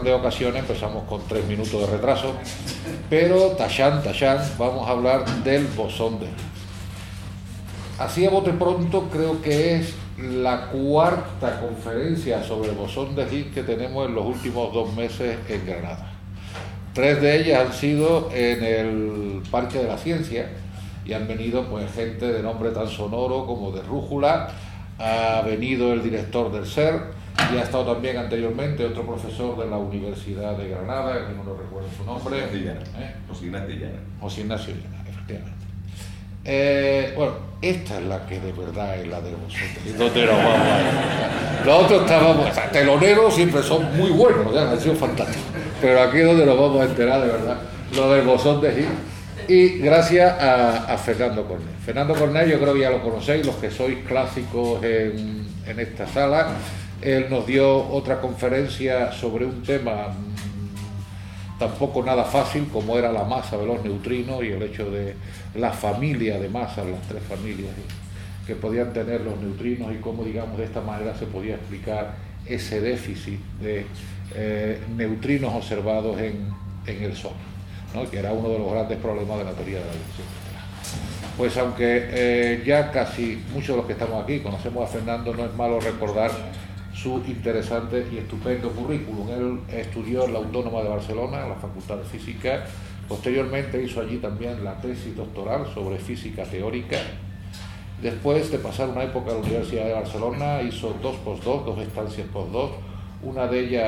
grandes ocasiones empezamos con 3 minutos de retraso, pero tachán, vamos a hablar del bosón de Higgs. Así a bote pronto creo que es la 4ª conferencia sobre el bosón de Higgs que tenemos en los últimos 2 meses en Granada. 3 de ellas han sido en el Parque de la Ciencia y han venido pues gente de nombre tan sonoro como de Rújula, ha venido el director del SER y ha estado también anteriormente otro profesor de la Universidad de Granada, que no recuerdo su nombre. José Ignacio Llana. José Ignacio Llana, efectivamente. Bueno, esta es la que de verdad es la de vosotros. ¿Dónde nos vamos a ir? Los otros estábamos, o sea, teloneros siempre son muy buenos, ya han sido fantásticos. Pero aquí es donde nos vamos a enterar de verdad, lo del bosón de Higgs. Y gracias a Fernando Cornell. Fernando Cornell, yo creo que ya lo conocéis, los que sois clásicos en esta sala. Él nos dio otra conferencia sobre un tema tampoco nada fácil, como era la masa de los neutrinos y el hecho de la familia de masas, las 3 familias que podían tener los neutrinos y cómo, digamos, de esta manera se podía explicar ese déficit de neutrinos observados en el Sol, ¿no? Que era uno de los grandes problemas de la teoría de la elección. Pues aunque ya casi muchos de los que estamos aquí conocemos a Fernando, no es malo recordar su interesante y estupendo currículum. Él estudió en la Autónoma de Barcelona, en la Facultad de Física. Posteriormente hizo allí también la tesis doctoral sobre física teórica. Después de pasar una época en la Universidad de Barcelona, hizo 2 postdocs, 2 estancias postdoc, una de ellas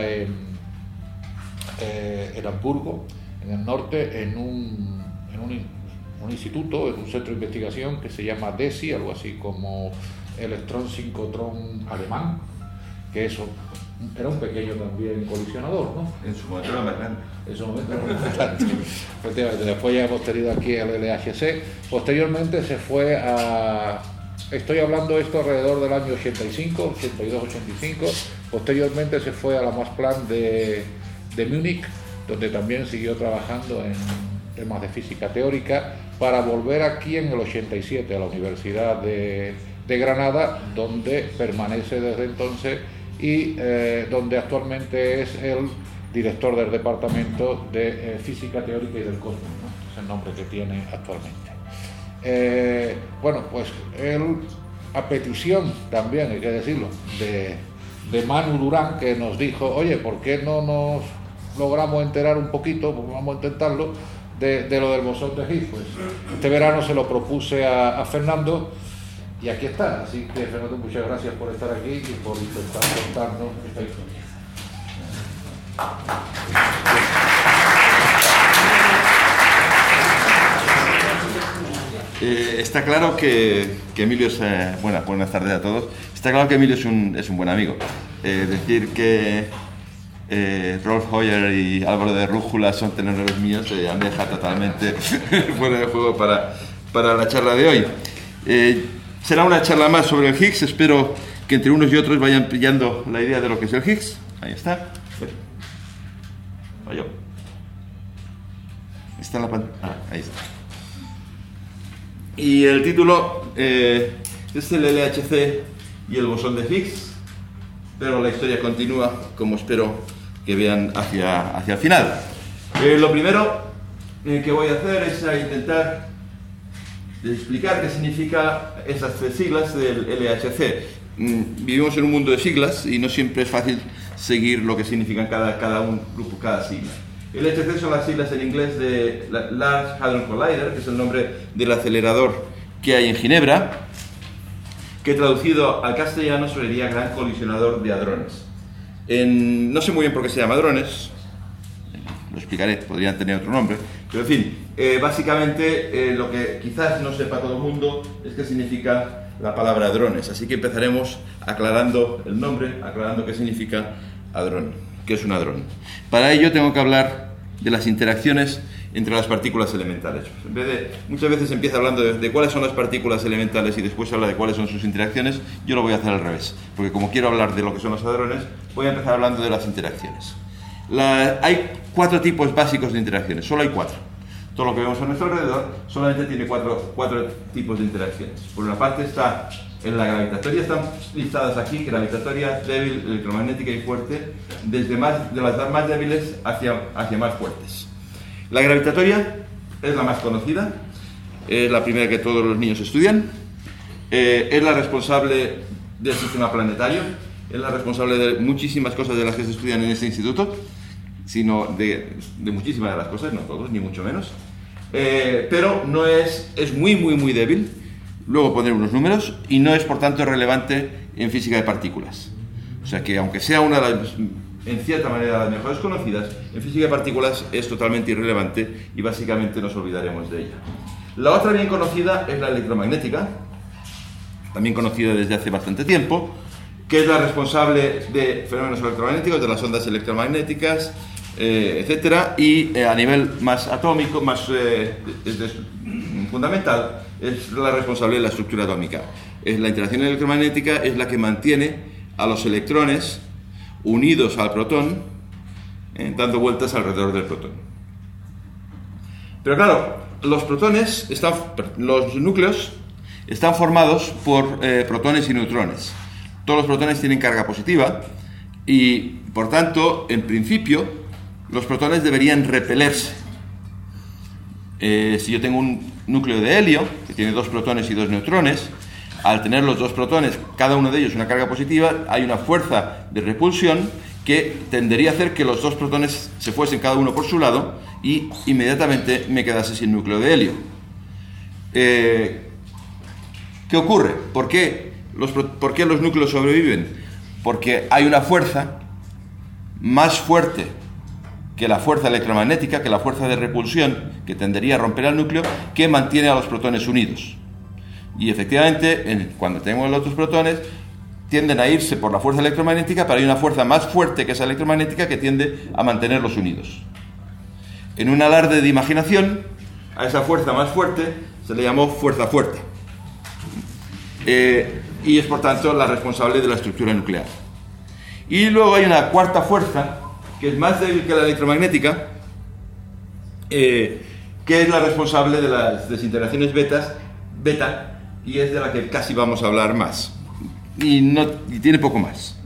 en Hamburgo, en el norte, en un instituto, en un centro de investigación que se llama DESI, algo así como electrón-sincrotrón alemán, que eso era un pequeño también colisionador, ¿no? En su momento era más grande. En su momento era muy grande. Efectivamente, después ya hemos tenido aquí el LHC. Posteriormente se fue a... Estoy hablando esto alrededor del año 85, 82, 85. Posteriormente se fue a la Max Planck de Múnich, donde también siguió trabajando en temas de física teórica, para volver aquí en el 87 a la Universidad de Granada, donde permanece desde entonces y donde actualmente es el director del Departamento de Física Teórica y del Cosmos, ¿no? Es el nombre que tiene actualmente. Bueno, pues él, a petición también, hay que decirlo, de Manu Durán, que nos dijo, oye, ¿por qué no nos logramos enterar un poquito, pues vamos a intentarlo, de lo del bosón de Higgs? Pues este verano se lo propuse a Fernando y aquí está. Así que, Fernando, muchas gracias por estar aquí y por intentar contarnos esta historia. Está claro que Emilio es... buenas tardes a todos. Está claro que Emilio es un buen amigo. Decir que Rolf Hoyer y Álvaro de Rújula son tenedores míos me deja totalmente fuera de juego para la charla de hoy. Será una charla más sobre el Higgs. Espero que entre unos y otros vayan pillando la idea de lo que es el Higgs. Ahí está. Está en la pantalla. Ahí está. Y el título es el LHC y el bosón de Higgs, pero la historia continúa, como espero que vean hacia el final. Lo primero que voy a hacer es intentar explicar qué significa esas 3 siglas del LHC. Vivimos en un mundo de siglas y no siempre es fácil seguir lo que significan cada un grupo, cada sigla. El LHC son las siglas en inglés de Large Hadron Collider, que es el nombre del acelerador que hay en Ginebra, que traducido al castellano sería Gran Colisionador de Hadrones. No sé muy bien por qué se llama hadrones, lo explicaré, podrían tener otro nombre, pero en fin, básicamente lo que quizás no sepa todo el mundo es qué significa la palabra hadrones, así que empezaremos aclarando el nombre, aclarando qué significa hadrón, qué es un hadrón. Para ello tengo que hablar de las interacciones entre las partículas elementales. En vez de, muchas veces empieza hablando de cuáles son las partículas elementales y después habla de cuáles son sus interacciones, yo lo voy a hacer al revés, porque como quiero hablar de lo que son los hadrones, voy a empezar hablando de las interacciones. Hay 4 tipos básicos de interacciones, solo hay 4. todo lo que vemos a nuestro alrededor, solamente tiene cuatro tipos de interacciones. Por una parte está en la gravitatoria, están listadas aquí: gravitatoria, débil, electromagnética y fuerte, desde de las más débiles hacia más fuertes. La gravitatoria es la más conocida, es la primera que todos los niños estudian, es la responsable del sistema planetario, es la responsable de muchísimas cosas de las que se estudian en este instituto, sino de muchísimas de las cosas, no todos, ni mucho menos, pero no es muy débil. Luego poner unos números, y no es por tanto relevante en física de partículas. O sea que aunque sea una de las, en cierta manera, las mejores conocidas, en física de partículas es totalmente irrelevante y básicamente nos olvidaremos de ella. La otra bien conocida es la electromagnética, también conocida desde hace bastante tiempo, que es la responsable de fenómenos electromagnéticos, de las ondas electromagnéticas, etcétera, y a nivel más atómico, más fundamental, es la responsable de la estructura atómica. La interacción electromagnética es la que mantiene a los electrones unidos al protón, dando vueltas alrededor del protón. Pero claro, los núcleos están formados por protones y neutrones. Todos los protones tienen carga positiva y, por tanto, en principio, los protones deberían repelerse. Si yo tengo un núcleo de helio, que tiene 2 protones y 2 neutrones, al tener los 2 protones, cada uno de ellos una carga positiva, hay una fuerza de repulsión que tendería a hacer que los 2 protones se fuesen cada uno por su lado y inmediatamente me quedase sin núcleo de helio. ¿Qué ocurre? ¿Por qué los núcleos sobreviven? Porque hay una fuerza más fuerte que la fuerza electromagnética, que la fuerza de repulsión, que tendería a romper al núcleo, que mantiene a los protones unidos. Y efectivamente, cuando tenemos los otros protones, tienden a irse por la fuerza electromagnética, pero hay una fuerza más fuerte que esa electromagnética que tiende a mantenerlos unidos. En un alarde de imaginación, a esa fuerza más fuerte se le llamó fuerza fuerte. Y es por tanto la responsable de la estructura nuclear. Y luego hay una cuarta fuerza, que es más débil que la electromagnética, que es la responsable de las desintegraciones beta, y es de la que casi vamos a hablar más. Y tiene poco más.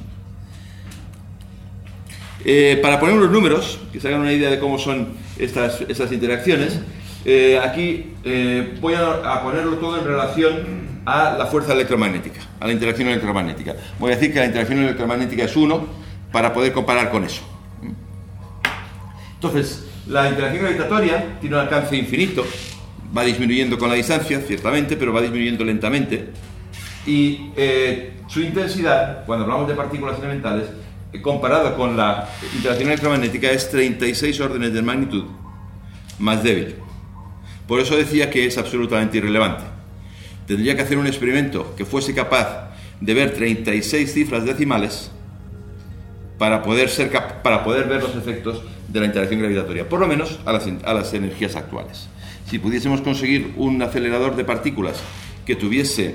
Para poner unos números, que se hagan una idea de cómo son estas interacciones, aquí voy a ponerlo todo en relación a la fuerza electromagnética, a la interacción electromagnética. Voy a decir que la interacción electromagnética es 1 para poder comparar con eso. Entonces, la interacción gravitatoria tiene un alcance infinito, va disminuyendo con la distancia, ciertamente, pero va disminuyendo lentamente, y su intensidad, cuando hablamos de partículas elementales, comparada con la interacción electromagnética, es 36 órdenes de magnitud más débil. Por eso decía que es absolutamente irrelevante. Tendría que hacer un experimento que fuese capaz de ver 36 cifras decimales para poder ver los efectos de la interacción gravitatoria, por lo menos a las energías actuales. Si pudiésemos conseguir un acelerador de partículas que tuviese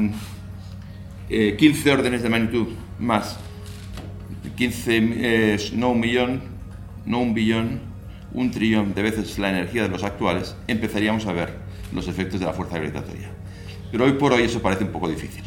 15 órdenes de magnitud más, 15, no un millón, no un billón, un trillón de veces la energía de los actuales, empezaríamos a ver los efectos de la fuerza gravitatoria. Pero hoy por hoy eso parece un poco difícil.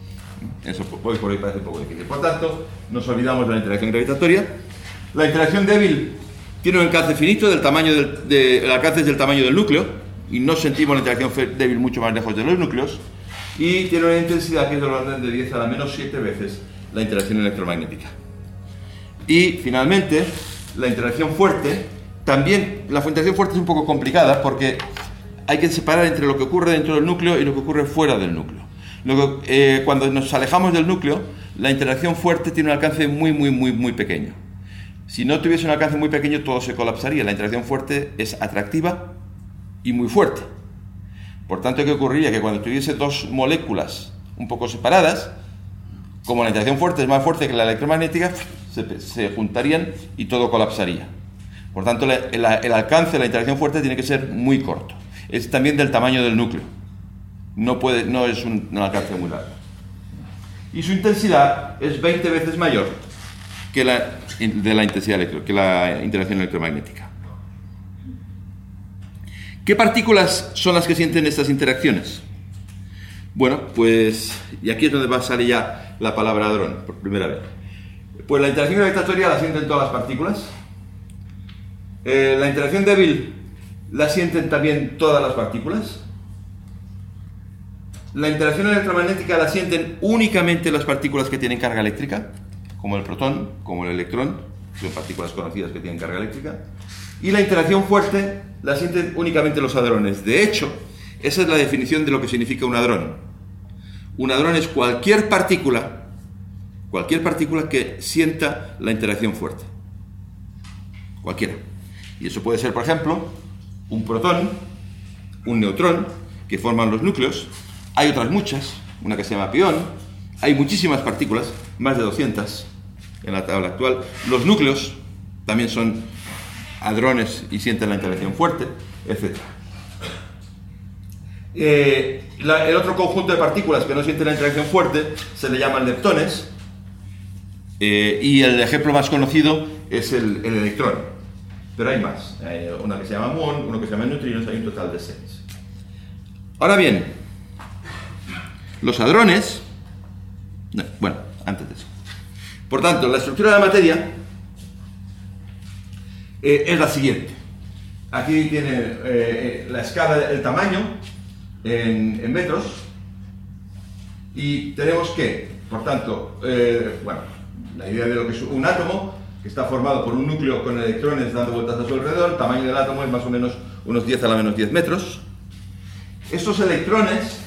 Por tanto, nos olvidamos de la interacción gravitatoria. La interacción débil tiene un alcance finito, el alcance es del tamaño del núcleo, y no sentimos la interacción débil mucho más lejos de los núcleos, y tiene una intensidad que es del orden de 10 a la menos 7 veces la interacción electromagnética. Y finalmente, la interacción fuerte, también la interacción fuerte es un poco complicada porque hay que separar entre lo que ocurre dentro del núcleo y lo que ocurre fuera del núcleo. Cuando nos alejamos del núcleo, la interacción fuerte tiene un alcance muy pequeño. Si no tuviese un alcance muy pequeño, todo se colapsaría. La interacción fuerte es atractiva y muy fuerte. Por tanto, ¿qué ocurriría? Que cuando tuviese 2 moléculas un poco separadas, como la interacción fuerte es más fuerte que la electromagnética, se juntarían y todo colapsaría. Por tanto, el alcance de la interacción fuerte tiene que ser muy corto. Es también del tamaño del núcleo. No es un alcance muy largo. Y su intensidad es 20 veces mayor que la intensidad que la interacción electromagnética. ¿Qué partículas son las que sienten estas interacciones? Bueno, pues, y aquí es donde va a salir ya la palabra hadrón, por primera vez. Pues la interacción gravitatoria la sienten todas las partículas. La interacción débil la sienten también todas las partículas. La interacción electromagnética la sienten únicamente las partículas que tienen carga eléctrica, como el protón, como el electrón, son partículas conocidas que tienen carga eléctrica. Y la interacción fuerte la sienten únicamente los hadrones. De hecho, esa es la definición de lo que significa un hadrón. Un hadrón es cualquier partícula que sienta la interacción fuerte. Cualquiera. Y eso puede ser, por ejemplo, un protón, un neutrón, que forman los núcleos. Hay otras muchas, una que se llama pión. Hay muchísimas partículas, más de 200 en la tabla actual. Los núcleos también son hadrones y sienten la interacción fuerte, etc. El otro conjunto de partículas que no sienten la interacción fuerte se le llaman leptones, y el ejemplo más conocido es el electrón. Pero hay más. Hay una que se llama muón, uno que se llama neutrinos, hay un total de 6. Ahora bien, los hadrones... No, bueno, antes de eso. Por tanto, la estructura de la materia es la siguiente. Aquí tiene la escala, el tamaño en metros, y tenemos que, por tanto, bueno, la idea de lo que es un átomo, que está formado por un núcleo con electrones dando vueltas a su alrededor. El tamaño del átomo es más o menos unos 10 a la menos 10 metros. Estos electrones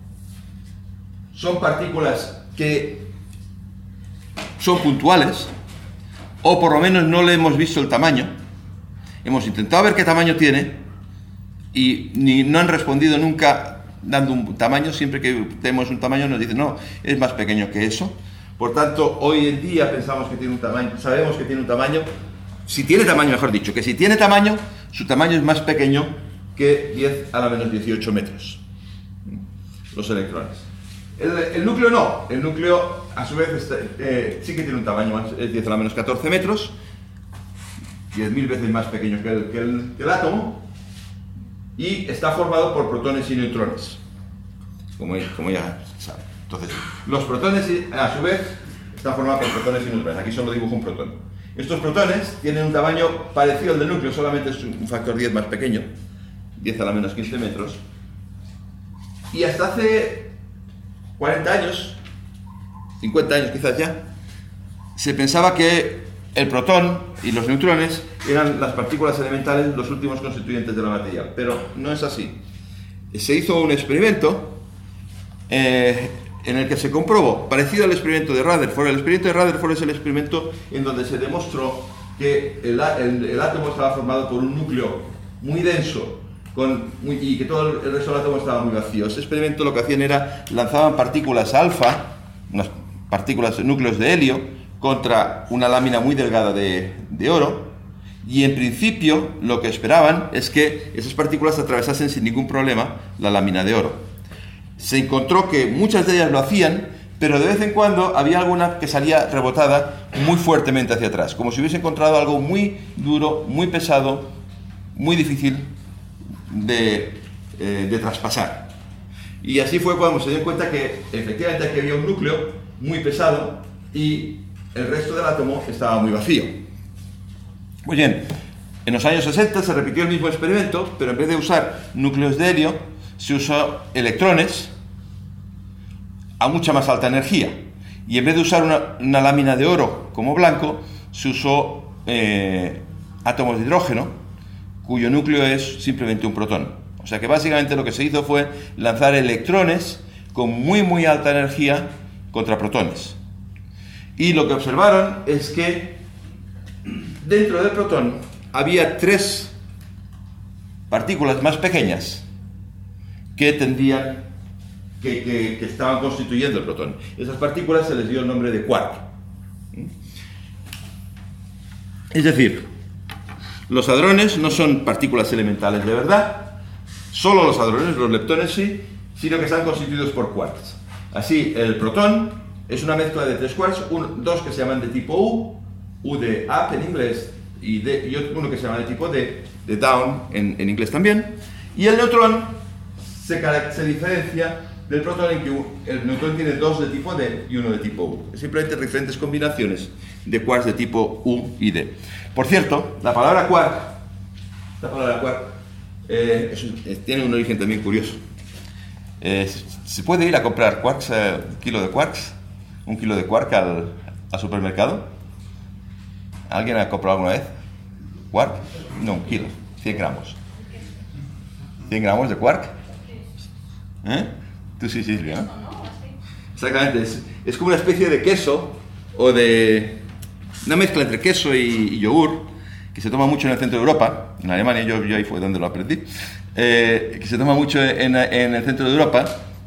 son partículas que son puntuales, o por lo menos no le hemos visto el tamaño. Hemos intentado ver qué tamaño tiene y no han respondido nunca dando un tamaño. Siempre que tenemos un tamaño nos dicen, no, es más pequeño que eso. Por tanto, hoy en día pensamos que tiene un tamaño, sabemos que tiene un tamaño, si tiene tamaño, mejor dicho, que si tiene tamaño, su tamaño es más pequeño que 10 a la menos 18 metros, los electrones. El núcleo no, el núcleo a su vez sí que tiene un tamaño más, es 10 a la menos 14 metros, 10.000 veces más pequeño que el átomo, y está formado por protones y neutrones, como ya saben. Entonces, los protones a su vez están formados por protones y neutrones. Aquí solo dibujo un protón. Estos protones tienen un tamaño parecido al del núcleo, solamente es un factor 10 más pequeño, 10 a la menos 15 metros. Y hasta hace 40 años, 50 años quizás ya, se pensaba que el protón y los neutrones eran las partículas elementales, los últimos constituyentes de la materia. Pero no es así. Se hizo un experimento en el que se comprobó, parecido al experimento de Rutherford. El experimento de Rutherford es el experimento en donde se demostró que el átomo estaba formado por un núcleo muy denso y que todo el resto del átomo estaba muy vacío. Ese experimento lo que hacían era, lanzaban partículas alfa, unas partículas, núcleos de helio, contra una lámina muy delgada de oro, y en principio lo que esperaban es que esas partículas atravesasen sin ningún problema la lámina de oro. Se encontró que muchas de ellas lo hacían, pero de vez en cuando había alguna que salía rebotada muy fuertemente hacia atrás, como si hubiese encontrado algo muy duro, muy pesado, muy difícil de traspasar. Y así fue cuando se dio cuenta que efectivamente aquí había un núcleo muy pesado y el resto del átomo estaba muy vacío. Muy bien, en los años 60 se repitió el mismo experimento, pero en vez de usar núcleos de helio, se usó electrones a mucha más alta energía, y en vez de usar una lámina de oro como blanco, se usó átomos de hidrógeno, cuyo núcleo es simplemente un protón. O sea que básicamente lo que se hizo fue lanzar electrones con muy alta energía contra protones. Y lo que observaron es que dentro del protón había 3 partículas más pequeñas que estaban constituyendo el protón. Esas partículas se les dio el nombre de quark. Es decir, los hadrones no son partículas elementales de verdad, solo los hadrones, los leptones sí, sino que están constituidos por quarks. Así, el protón es una mezcla de 3 quarks, dos que se llaman de tipo U de up en inglés, y uno que se llama de tipo D, de down en inglés también. Y el neutrón se diferencia del protón en que el neutrón tiene dos de tipo D y uno de tipo U. Simplemente diferentes combinaciones de quarks de tipo U y D. Por cierto, la palabra quark tiene un origen también curioso. ¿Se puede ir a comprar quarks, un kilo de quark al supermercado? ¿Alguien ha comprado alguna vez quark? No, un kilo, 100 gramos. ¿100 gramos de quark? Tú sí, Silvia, ¿no? Exactamente, es como una especie de queso o de una mezcla entre queso y yogur que se toma mucho en el centro de Europa, en Alemania, yo ahí fue donde lo aprendí, que se toma mucho en el centro de Europa,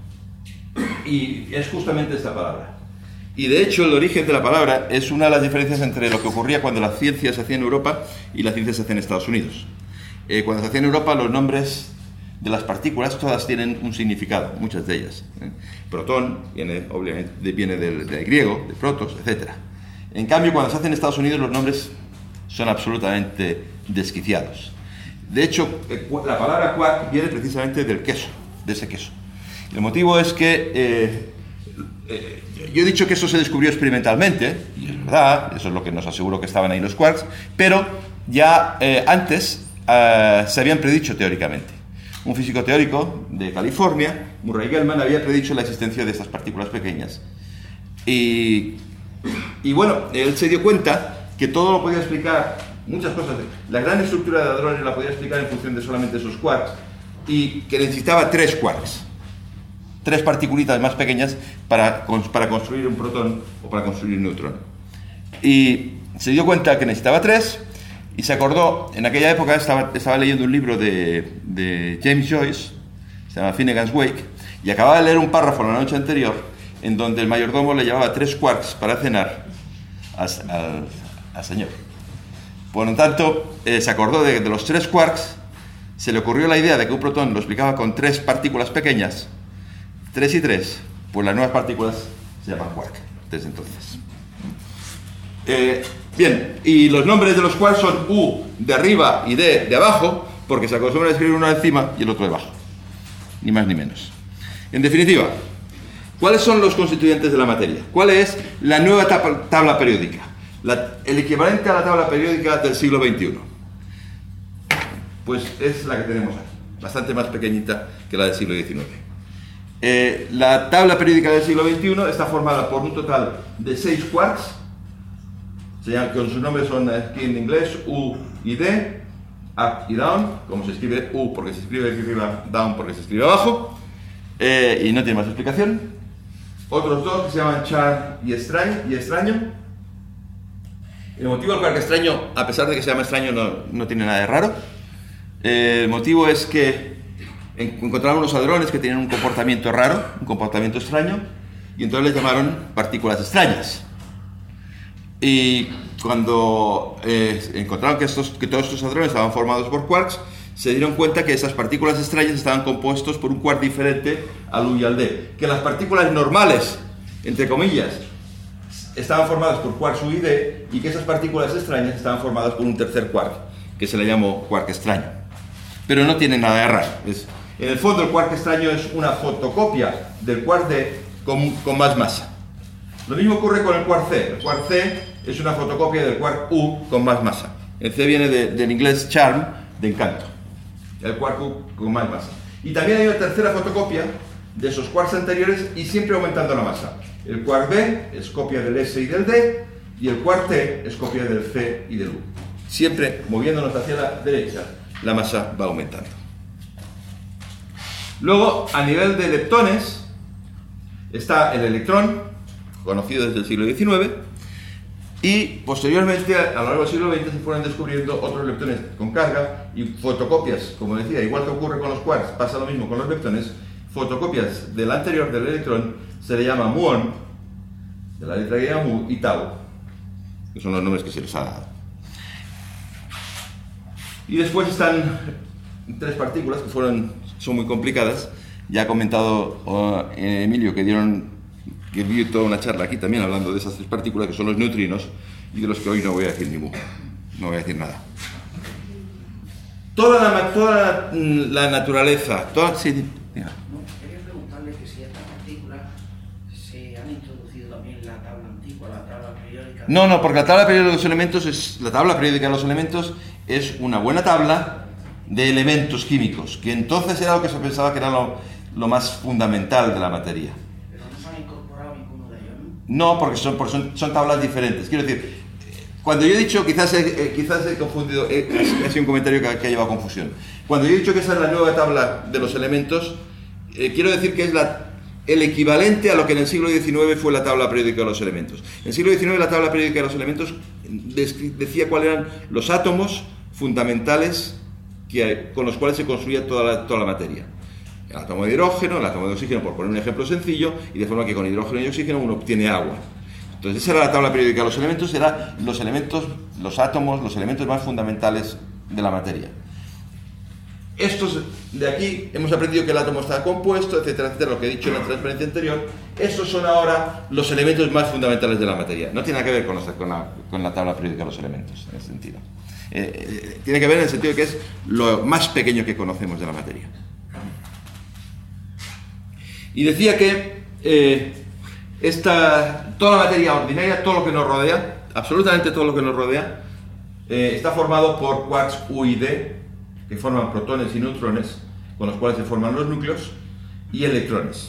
y es justamente esta palabra. Y de hecho el origen de la palabra es una de las diferencias entre lo que ocurría cuando la ciencia se hacía en Europa y la ciencia se hacía en Estados Unidos. Cuando se hacía en Europa, los nombres de las partículas todas tienen un significado, muchas de ellas. Protón obviamente viene del griego, de protos, etc. En cambio, cuando se hace en Estados Unidos, los nombres son absolutamente desquiciados. De hecho, la palabra quark viene precisamente del queso, de ese queso. El motivo es que yo he dicho que eso se descubrió experimentalmente, y es verdad, eso es lo que nos aseguró que estaban ahí los quarks, pero ya antes se habían predicho teóricamente. Un físico teórico de California, Murray Gell-Mann, había predicho la existencia de estas partículas pequeñas. Y bueno, él se dio cuenta que todo lo podía explicar, muchas cosas. La gran estructura de hadrones la podía explicar en función de solamente esos quarks, y que necesitaba 3 quarks, 3 particulitas más pequeñas para construir un protón o para construir un neutrón. Y se dio cuenta que necesitaba 3. Y se acordó, en aquella época estaba leyendo un libro de James Joyce, se llama Finnegan's Wake, y acababa de leer un párrafo la noche anterior en donde el mayordomo le llevaba 3 quarks para cenar al señor. Por lo tanto, se acordó de los 3 quarks, se le ocurrió la idea de que un protón lo explicaba con 3 partículas pequeñas, 3 y 3, pues las nuevas partículas se llaman quark desde entonces. Bien, y los nombres de los quarks son U de arriba y D de abajo, porque se acostumbra a escribir uno encima y el otro debajo, ni más ni menos. En definitiva, ¿cuáles son los constituyentes de la materia? ¿Cuál es la nueva tabla periódica? El equivalente a la tabla periódica del siglo XXI. Pues es la que tenemos aquí, bastante más pequeñita que la del siglo XIX. La tabla periódica del siglo XXI está formada por un total de 6 quarks, con sus nombres son aquí en inglés U y D, up y down, como se escribe U porque se escribe aquí arriba, down porque se escribe abajo, y no tiene más explicación. Otros 2 que se llaman char y extraño. El motivo del quark extraño, a pesar de que se llama extraño, no tiene nada de raro. El motivo es que encontraron unos hadrones que tenían un comportamiento raro, un comportamiento extraño, y entonces les llamaron partículas extrañas. Y cuando encontraron que todos estos hadrones estaban formados por quarks, se dieron cuenta que esas partículas extrañas estaban compuestos por un quark diferente al U y al D. Que las partículas normales, entre comillas, estaban formadas por quarks U y D, y que esas partículas extrañas estaban formadas por un tercer quark, que se le llamó quark extraño. Pero no tiene nada de raro. En el fondo, el quark extraño es una fotocopia del quark D con más masa. Lo mismo ocurre con el quark C. El quark C es una fotocopia del quark U con más masa. El C viene del inglés charm, de encanto. El quark U con más masa. Y también hay una tercera fotocopia de esos quarks anteriores, y siempre aumentando la masa. El quark B es copia del S y del D, y el quark T es copia del C y del U. Siempre moviéndonos hacia la derecha, la masa va aumentando. Luego, a nivel de leptones, está el electrón, conocido desde el siglo XIX, y posteriormente, a lo largo del siglo XX, se fueron descubriendo otros leptones con carga y fotocopias, como decía, igual que ocurre con los quarks, pasa lo mismo con los leptones, fotocopias del anterior del electrón, se le llama muón, de la letra griega mu, y tau, que son los nombres que se les ha dado. Y después están 3 partículas que son muy complicadas. Ya ha comentado Emilio que dio toda una charla aquí también hablando de esas 3 partículas, que son los neutrinos, y de los que hoy no voy a decir nada. toda la naturaleza, sí, No, quería preguntarle que si estas partículas se han introducido también en la tabla antigua, la tabla periódica. No, porque la tabla periódica de los elementos es una buena tabla de elementos químicos, que entonces era lo que se pensaba que era lo más fundamental de la materia. Pero no se han incorporado ninguno de ellos, No, ¿no? porque son tablas diferentes. Quiero decir, cuando yo he dicho, quizás he confundido, ha sido un comentario que ha llevado a confusión. Cuando yo he dicho que esa es la nueva tabla de los elementos, quiero decir que es el equivalente a lo que en el siglo XIX fue la tabla periódica de los elementos. En el siglo XIX la tabla periódica de los elementos decía cuáles eran los átomos fundamentales con los cuales se construía toda la materia. El átomo de hidrógeno, el átomo de oxígeno, por poner un ejemplo sencillo, y de forma que con hidrógeno y oxígeno uno obtiene agua. Entonces esa era la tabla periódica de los elementos, eran los átomos, los elementos más fundamentales de la materia. Estos de aquí, hemos aprendido que el átomo está compuesto, etcétera, etcétera, lo que he dicho en la transparencia anterior. Estos son ahora los elementos más fundamentales de la materia. No tiene nada que ver con la tabla periódica de los elementos, en ese sentido. Tiene que ver en el sentido de que es lo más pequeño que conocemos de la materia. Y decía que toda la materia ordinaria, todo lo que nos rodea, absolutamente todo lo que nos rodea, está formado por quarks U y D, que forman protones y neutrones, con los cuales se forman los núcleos, y electrones.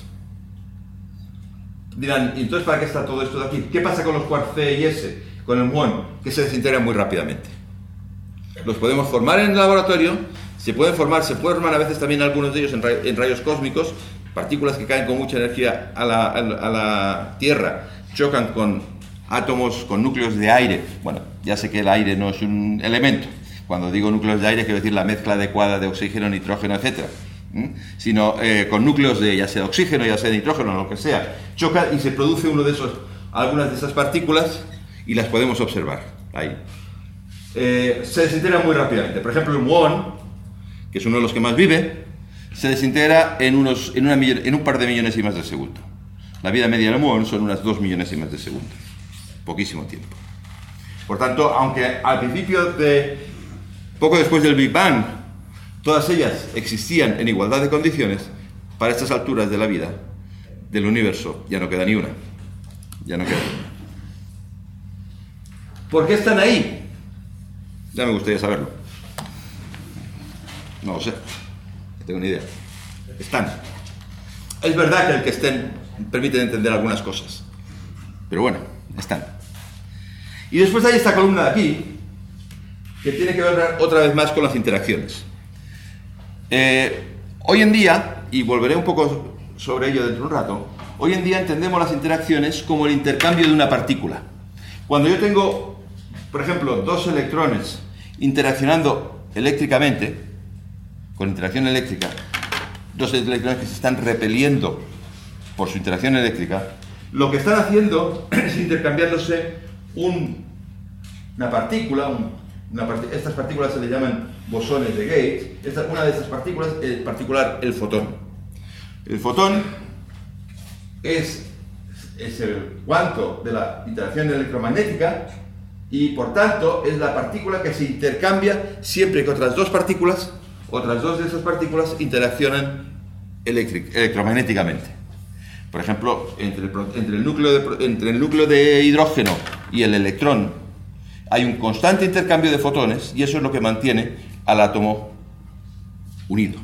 Dirán, ¿y entonces para qué está todo esto de aquí? ¿Qué pasa con los quarks C y S, con el muón? Que se desintegran muy rápidamente. Los podemos formar en el laboratorio, se pueden formar a veces también algunos de ellos en rayos cósmicos, partículas que caen con mucha energía a la Tierra, chocan con átomos, con núcleos de aire. Bueno, ya sé que el aire no es un elemento. Cuando digo núcleos de aire quiero decir la mezcla adecuada de oxígeno, nitrógeno, etc. Sino con núcleos de ya sea oxígeno, ya sea nitrógeno, lo que sea. Choca y se produce algunas de esas partículas y las podemos observar ahí. Se desintegran muy rápidamente. Por ejemplo, el muón, que es uno de los que más vive, se desintegra en un par de millonésimas de segundo. La vida media del muón son unas 2 millonésimas de segundo. Poquísimo tiempo. Por tanto, aunque al principio poco después del Big Bang, todas ellas existían en igualdad de condiciones, para estas alturas de la vida, del universo, ya no queda ni una. Ya no queda ni una. ¿Por qué están ahí? Ya me gustaría saberlo. No lo sé. No tengo ni idea. Están. Es verdad que el que estén permite entender algunas cosas. Pero bueno, están. Y después hay esta columna de aquí, que tiene que ver otra vez más con las interacciones. Hoy en día, y volveré un poco sobre ello dentro de un rato, hoy en día entendemos las interacciones como el intercambio de una partícula. Cuando yo tengo, por ejemplo, dos electrones interaccionando eléctricamente, con interacción eléctrica, dos electrones que se están repeliendo por su interacción eléctrica, lo que están haciendo es intercambiándose una partícula, estas partículas se le llaman bosones de Gauge. Una de estas partículas, en particular el fotón. El fotón es el cuanto de la interacción electromagnética y por tanto es la partícula que se intercambia siempre que otras dos de esas partículas interaccionan electromagnéticamente. Por ejemplo, entre el núcleo de hidrógeno y el electrón hay un constante intercambio de fotones y eso es lo que mantiene al átomo unido.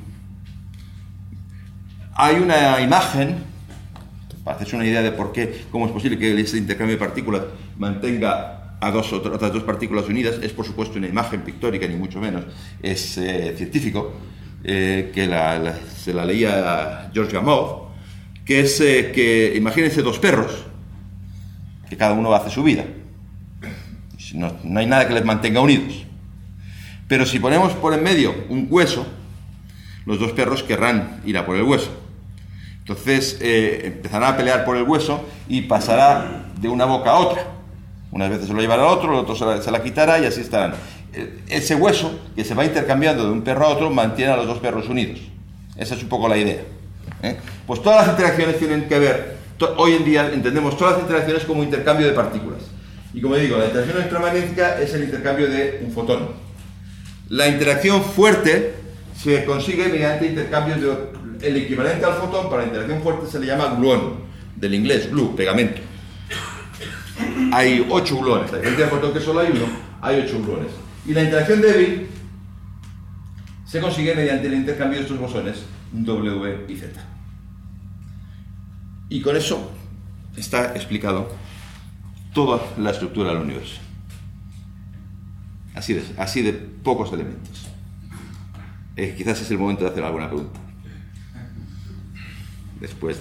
Hay una imagen, para hacerse una idea de cómo es posible que ese intercambio de partículas mantenga a otras dos partículas unidas. Es por supuesto una imagen pictórica, ni mucho menos, es científico, que se la leía George Gamow, que es que imagínense dos perros, que cada uno hace su vida. No hay nada que les mantenga unidos. Pero si ponemos por en medio un hueso, los dos perros querrán ir a por el hueso. Entonces empezarán a pelear por el hueso y pasará de una boca a otra. Unas veces se lo llevará al otro, el otro se la quitará y así estarán. Ese hueso que se va intercambiando de un perro a otro mantiene a los dos perros unidos. Esa es un poco la idea. Pues todas las interacciones tienen que ver, hoy en día entendemos todas las interacciones como intercambio de partículas. Y como digo, la interacción electromagnética es el intercambio de un fotón. La interacción fuerte se consigue mediante intercambios de... El equivalente al fotón para la interacción fuerte se le llama gluón, del inglés glue, pegamento. Hay 8 gluones, a diferencia del fotón que solo hay uno, hay 8 gluones. Y la interacción débil se consigue mediante el intercambio de estos bosones W y Z. Y con eso está explicado toda la estructura del universo. Así de pocos elementos. Quizás es el momento de hacer alguna pregunta. Después.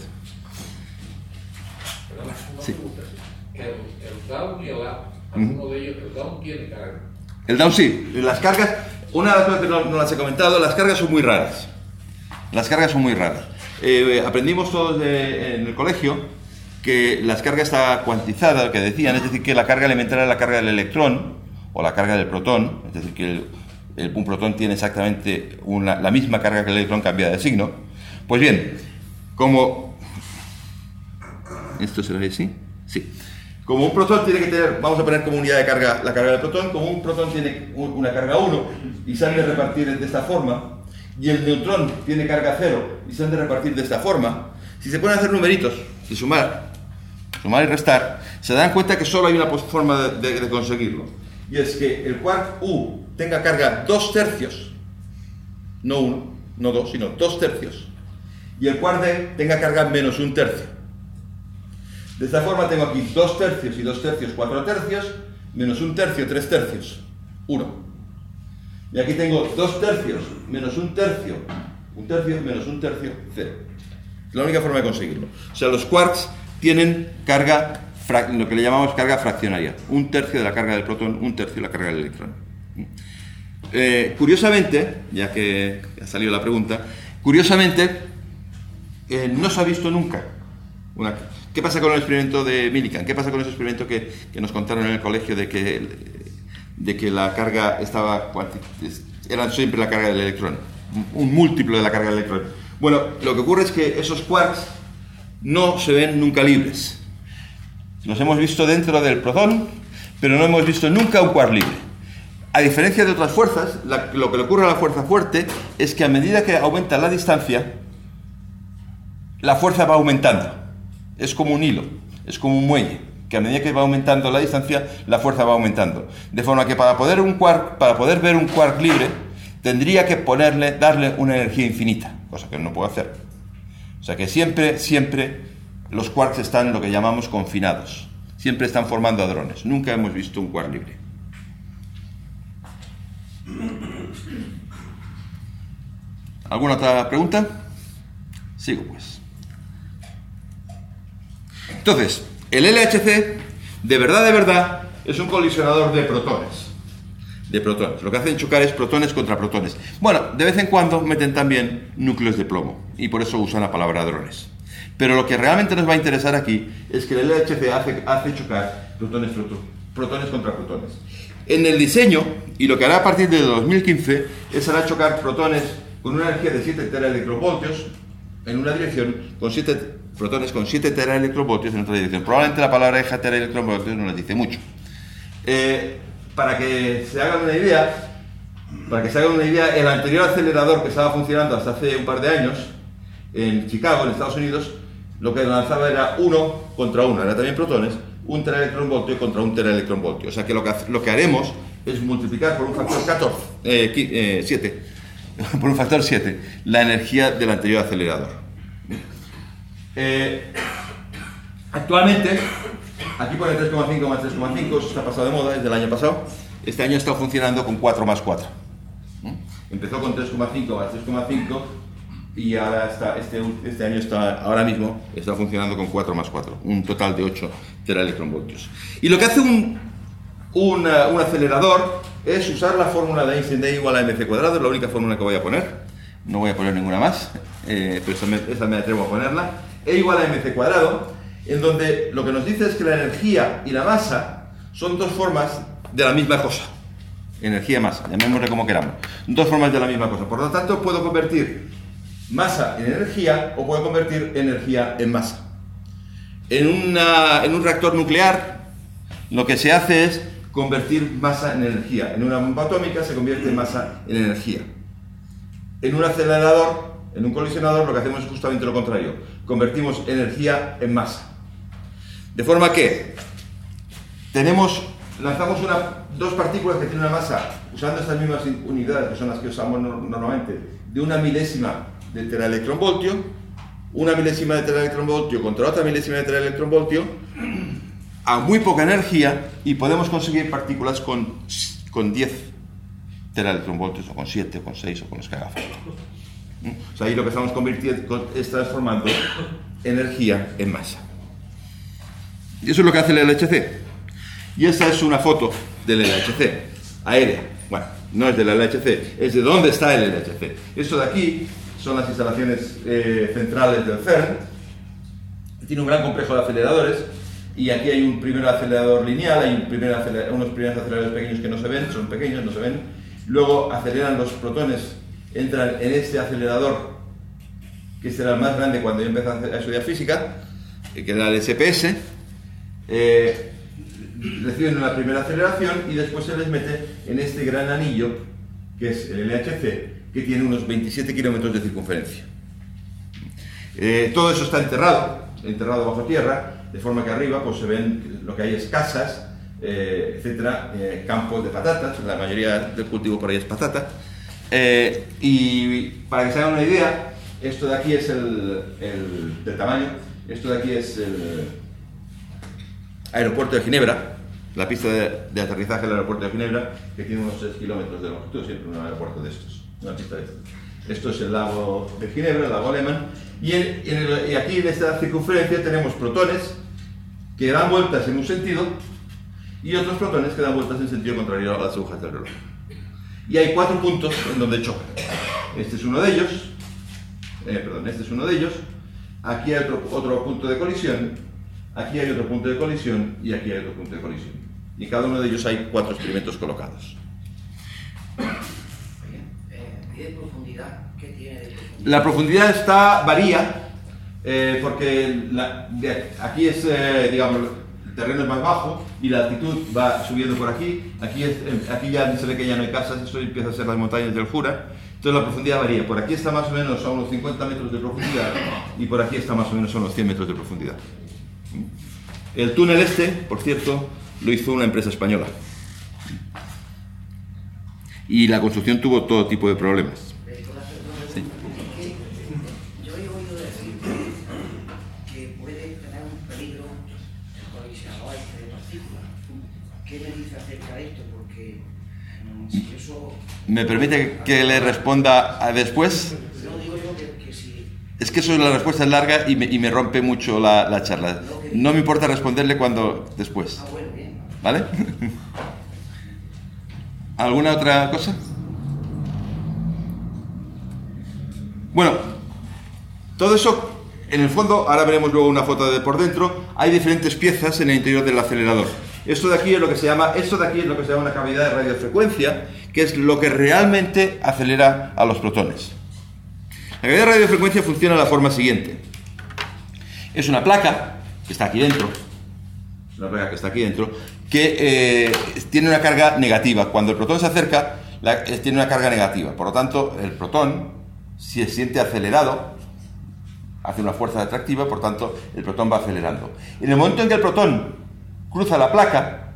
Sí. El Down y el Up, alguno de ellos, el Down tiene carga. El Down sí. Las cargas, una de las cosas que no las he comentado, las cargas son muy raras. Aprendimos todos en el colegio que las cargas está cuantizada, que decían, es decir, que la carga elemental es la carga del electrón o la carga del protón, es decir, que un protón tiene exactamente la misma carga que el electrón cambiada de signo. Pues bien, como... ¿Esto será así? Sí. Como un protón tiene que tener, vamos a poner como unidad de carga la carga del protón, como un protón tiene una carga 1 y se han de repartir de esta forma, y el neutrón tiene carga 0 y se han de repartir de esta forma, si se pueden hacer numeritos y sumar y restar, se dan cuenta que solo hay una forma de conseguirlo, y es que el quark U tenga carga 2/3, no 1, no 2, sino 2/3, y el quark D tenga carga menos 1/3. De esta forma tengo aquí 2/3 y 2/3, 4/3, menos 1/3, 3/3, 1. Y aquí tengo 2/3 menos 1/3, 1/3 menos 1/3, 0. Es la única forma de conseguirlo. O sea, los quarks tienen carga, lo que le llamamos carga fraccionaria. 1/3 de la carga del protón, 1/3 de la carga del electrón. Curiosamente, ya que ha salido la pregunta, no se ha visto nunca ¿Qué pasa con el experimento de Millikan? ¿Qué pasa con ese experimento que nos contaron en el colegio de que la carga era siempre la carga del electrón, un múltiplo de la carga del electrón? Bueno, lo que ocurre es que esos quarks no se ven nunca libres. Los hemos visto dentro del protón, pero no hemos visto nunca un quark libre. A diferencia de otras fuerzas, lo que le ocurre a la fuerza fuerte es que a medida que aumenta la distancia, la fuerza va aumentando. Es como un hilo, es como un muelle, que a medida que va aumentando la distancia, la fuerza va aumentando. De forma que para poder ver un quark libre, tendría que darle una energía infinita, cosa que no puedo hacer. O sea que siempre los quarks están lo que llamamos confinados. Siempre están formando hadrones. Nunca hemos visto un quark libre. ¿Alguna otra pregunta? Sigo pues. Entonces, el LHC, de verdad, es un colisionador de protones. Lo que hacen chocar es protones contra protones. Bueno, de vez en cuando meten también núcleos de plomo, y por eso usan la palabra hadrones. Pero lo que realmente nos va a interesar aquí es que el LHC hace chocar protones contra protones. En el diseño, y lo que hará a partir de 2015, es hará chocar protones con una energía de 7 teraelectronvoltios en una dirección, protones con 7 teraelectronvoltios en otra dirección. Probablemente la palabra teraelectronvoltios no les dice mucho. Para que se hagan una idea, el anterior acelerador que estaba funcionando hasta hace un par de años en Chicago, en Estados Unidos, lo que lanzaba era 1 contra 1, era también protones, 1 teraelectronvoltio contra 1 teraelectronvoltio. O sea que lo que haremos es multiplicar por un factor 7, por un factor 7, la energía del anterior acelerador. Actualmente, aquí pone 3,5 más 3,5, eso está pasado de moda desde el año pasado. Este año está funcionando con 4 más 4. Empezó con 3,5 más 3,5 y ahora este año ahora mismo está funcionando con 4 más 4, un total de 8 teraelectronvoltios. Y lo que hace un acelerador es usar la fórmula de Einstein, D igual a mc cuadrado, es la única fórmula que voy a poner. No voy a poner ninguna más, pero esa me atrevo a ponerla. E igual a mc cuadrado, en donde lo que nos dice es que la energía y la masa son dos formas de la misma cosa. Energía y masa, llamémosle como queramos. Dos formas de la misma cosa. Por lo tanto, puedo convertir masa en energía o puedo convertir energía en masa. En un reactor nuclear, lo que se hace es convertir masa en energía. En una bomba atómica se convierte masa en energía. En un acelerador, en un colisionador, lo que hacemos es justamente lo contrario. Convertimos energía en masa. De forma que lanzamos dos partículas que tienen una masa, usando estas mismas unidades, que son las que usamos normalmente, de 1 milésima de teraelectronvoltio, 1 milésima de teraelectronvoltio contra otra milésima de teraelectronvoltio, a muy poca energía, y podemos conseguir partículas con 10 teraelectronvoltios, o con 7, o con 6, o con los que haga falta. O sea, ahí lo que estamos convirtiendo es transformando energía en masa. Y eso es lo que hace el LHC. Y esta es una foto del LHC, aérea. Bueno, no es del LHC, es de dónde está el LHC. Esto de aquí son las instalaciones centrales del CERN. Tiene un gran complejo de aceleradores. Y aquí hay un primer acelerador lineal, hay unos primeros aceleradores pequeños que no se ven, son pequeños, no se ven. Luego aceleran los protones, entran en este acelerador, que este era el más grande cuando yo empecé a estudiar física, que era el SPS. Reciben una primera aceleración y después se les mete en este gran anillo, que es el LHC, que tiene unos 27 kilómetros de circunferencia. Todo eso está enterrado bajo tierra, de forma que arriba pues se ven lo que hay es casas, etcétera, campos de patatas, la mayoría del cultivo por ahí es patata. Y para que se hagan una idea, esto de aquí es del tamaño, esto de aquí es el aeropuerto de Ginebra, la pista de aterrizaje del aeropuerto de Ginebra, que tiene unos 6 kilómetros de longitud, siempre un aeropuerto de estos, una pista de estos. Esto es el lago de Ginebra, el lago Alemán, y aquí en esta circunferencia tenemos protones que dan vueltas en un sentido y otros protones que dan vueltas en sentido contrario a las agujas del reloj. Y hay 4 puntos en donde chocan. Este es uno de ellos, aquí hay otro punto de colisión, aquí hay otro punto de colisión y aquí hay otro punto de colisión. Y en cada uno de ellos hay 4 experimentos colocados. ¿De profundidad? ¿Qué tiene de profundidad? La profundidad varía, porque aquí es, digamos, el terreno es más bajo y la altitud va subiendo por aquí. Aquí ya se ve que ya no hay casas, esto empieza a ser las montañas del Jura. Entonces la profundidad varía. Por aquí está más o menos a unos 50 metros de profundidad y por aquí está más o menos a unos 100 metros de profundidad. El túnel por cierto, lo hizo una empresa española. Y la construcción tuvo todo tipo de problemas. Sí. Yo he oído decir que puede tener un peligro el colisionador de partículas. ¿Qué me dice acerca de esto? Porque si eso... ¿Me permite que le responda después? No, digo yo que si... Es que la respuesta es larga y me rompe mucho la charla. No me importa responderle después. Ah, bueno, bien. ¿Vale? ¿Alguna otra cosa? Bueno, todo eso, en el fondo, ahora veremos luego una foto de por dentro, hay diferentes piezas en el interior del acelerador. Esto de aquí es lo que se llama una cavidad de radiofrecuencia, que es lo que realmente acelera a los protones. La cavidad de radiofrecuencia funciona de la forma siguiente. Es una placa que está aquí dentro, que tiene una carga negativa. Cuando el protón se acerca, tiene una carga negativa. Por lo tanto, el protón, si se siente acelerado, hace una fuerza atractiva, por tanto, el protón va acelerando. En el momento en que el protón cruza la placa,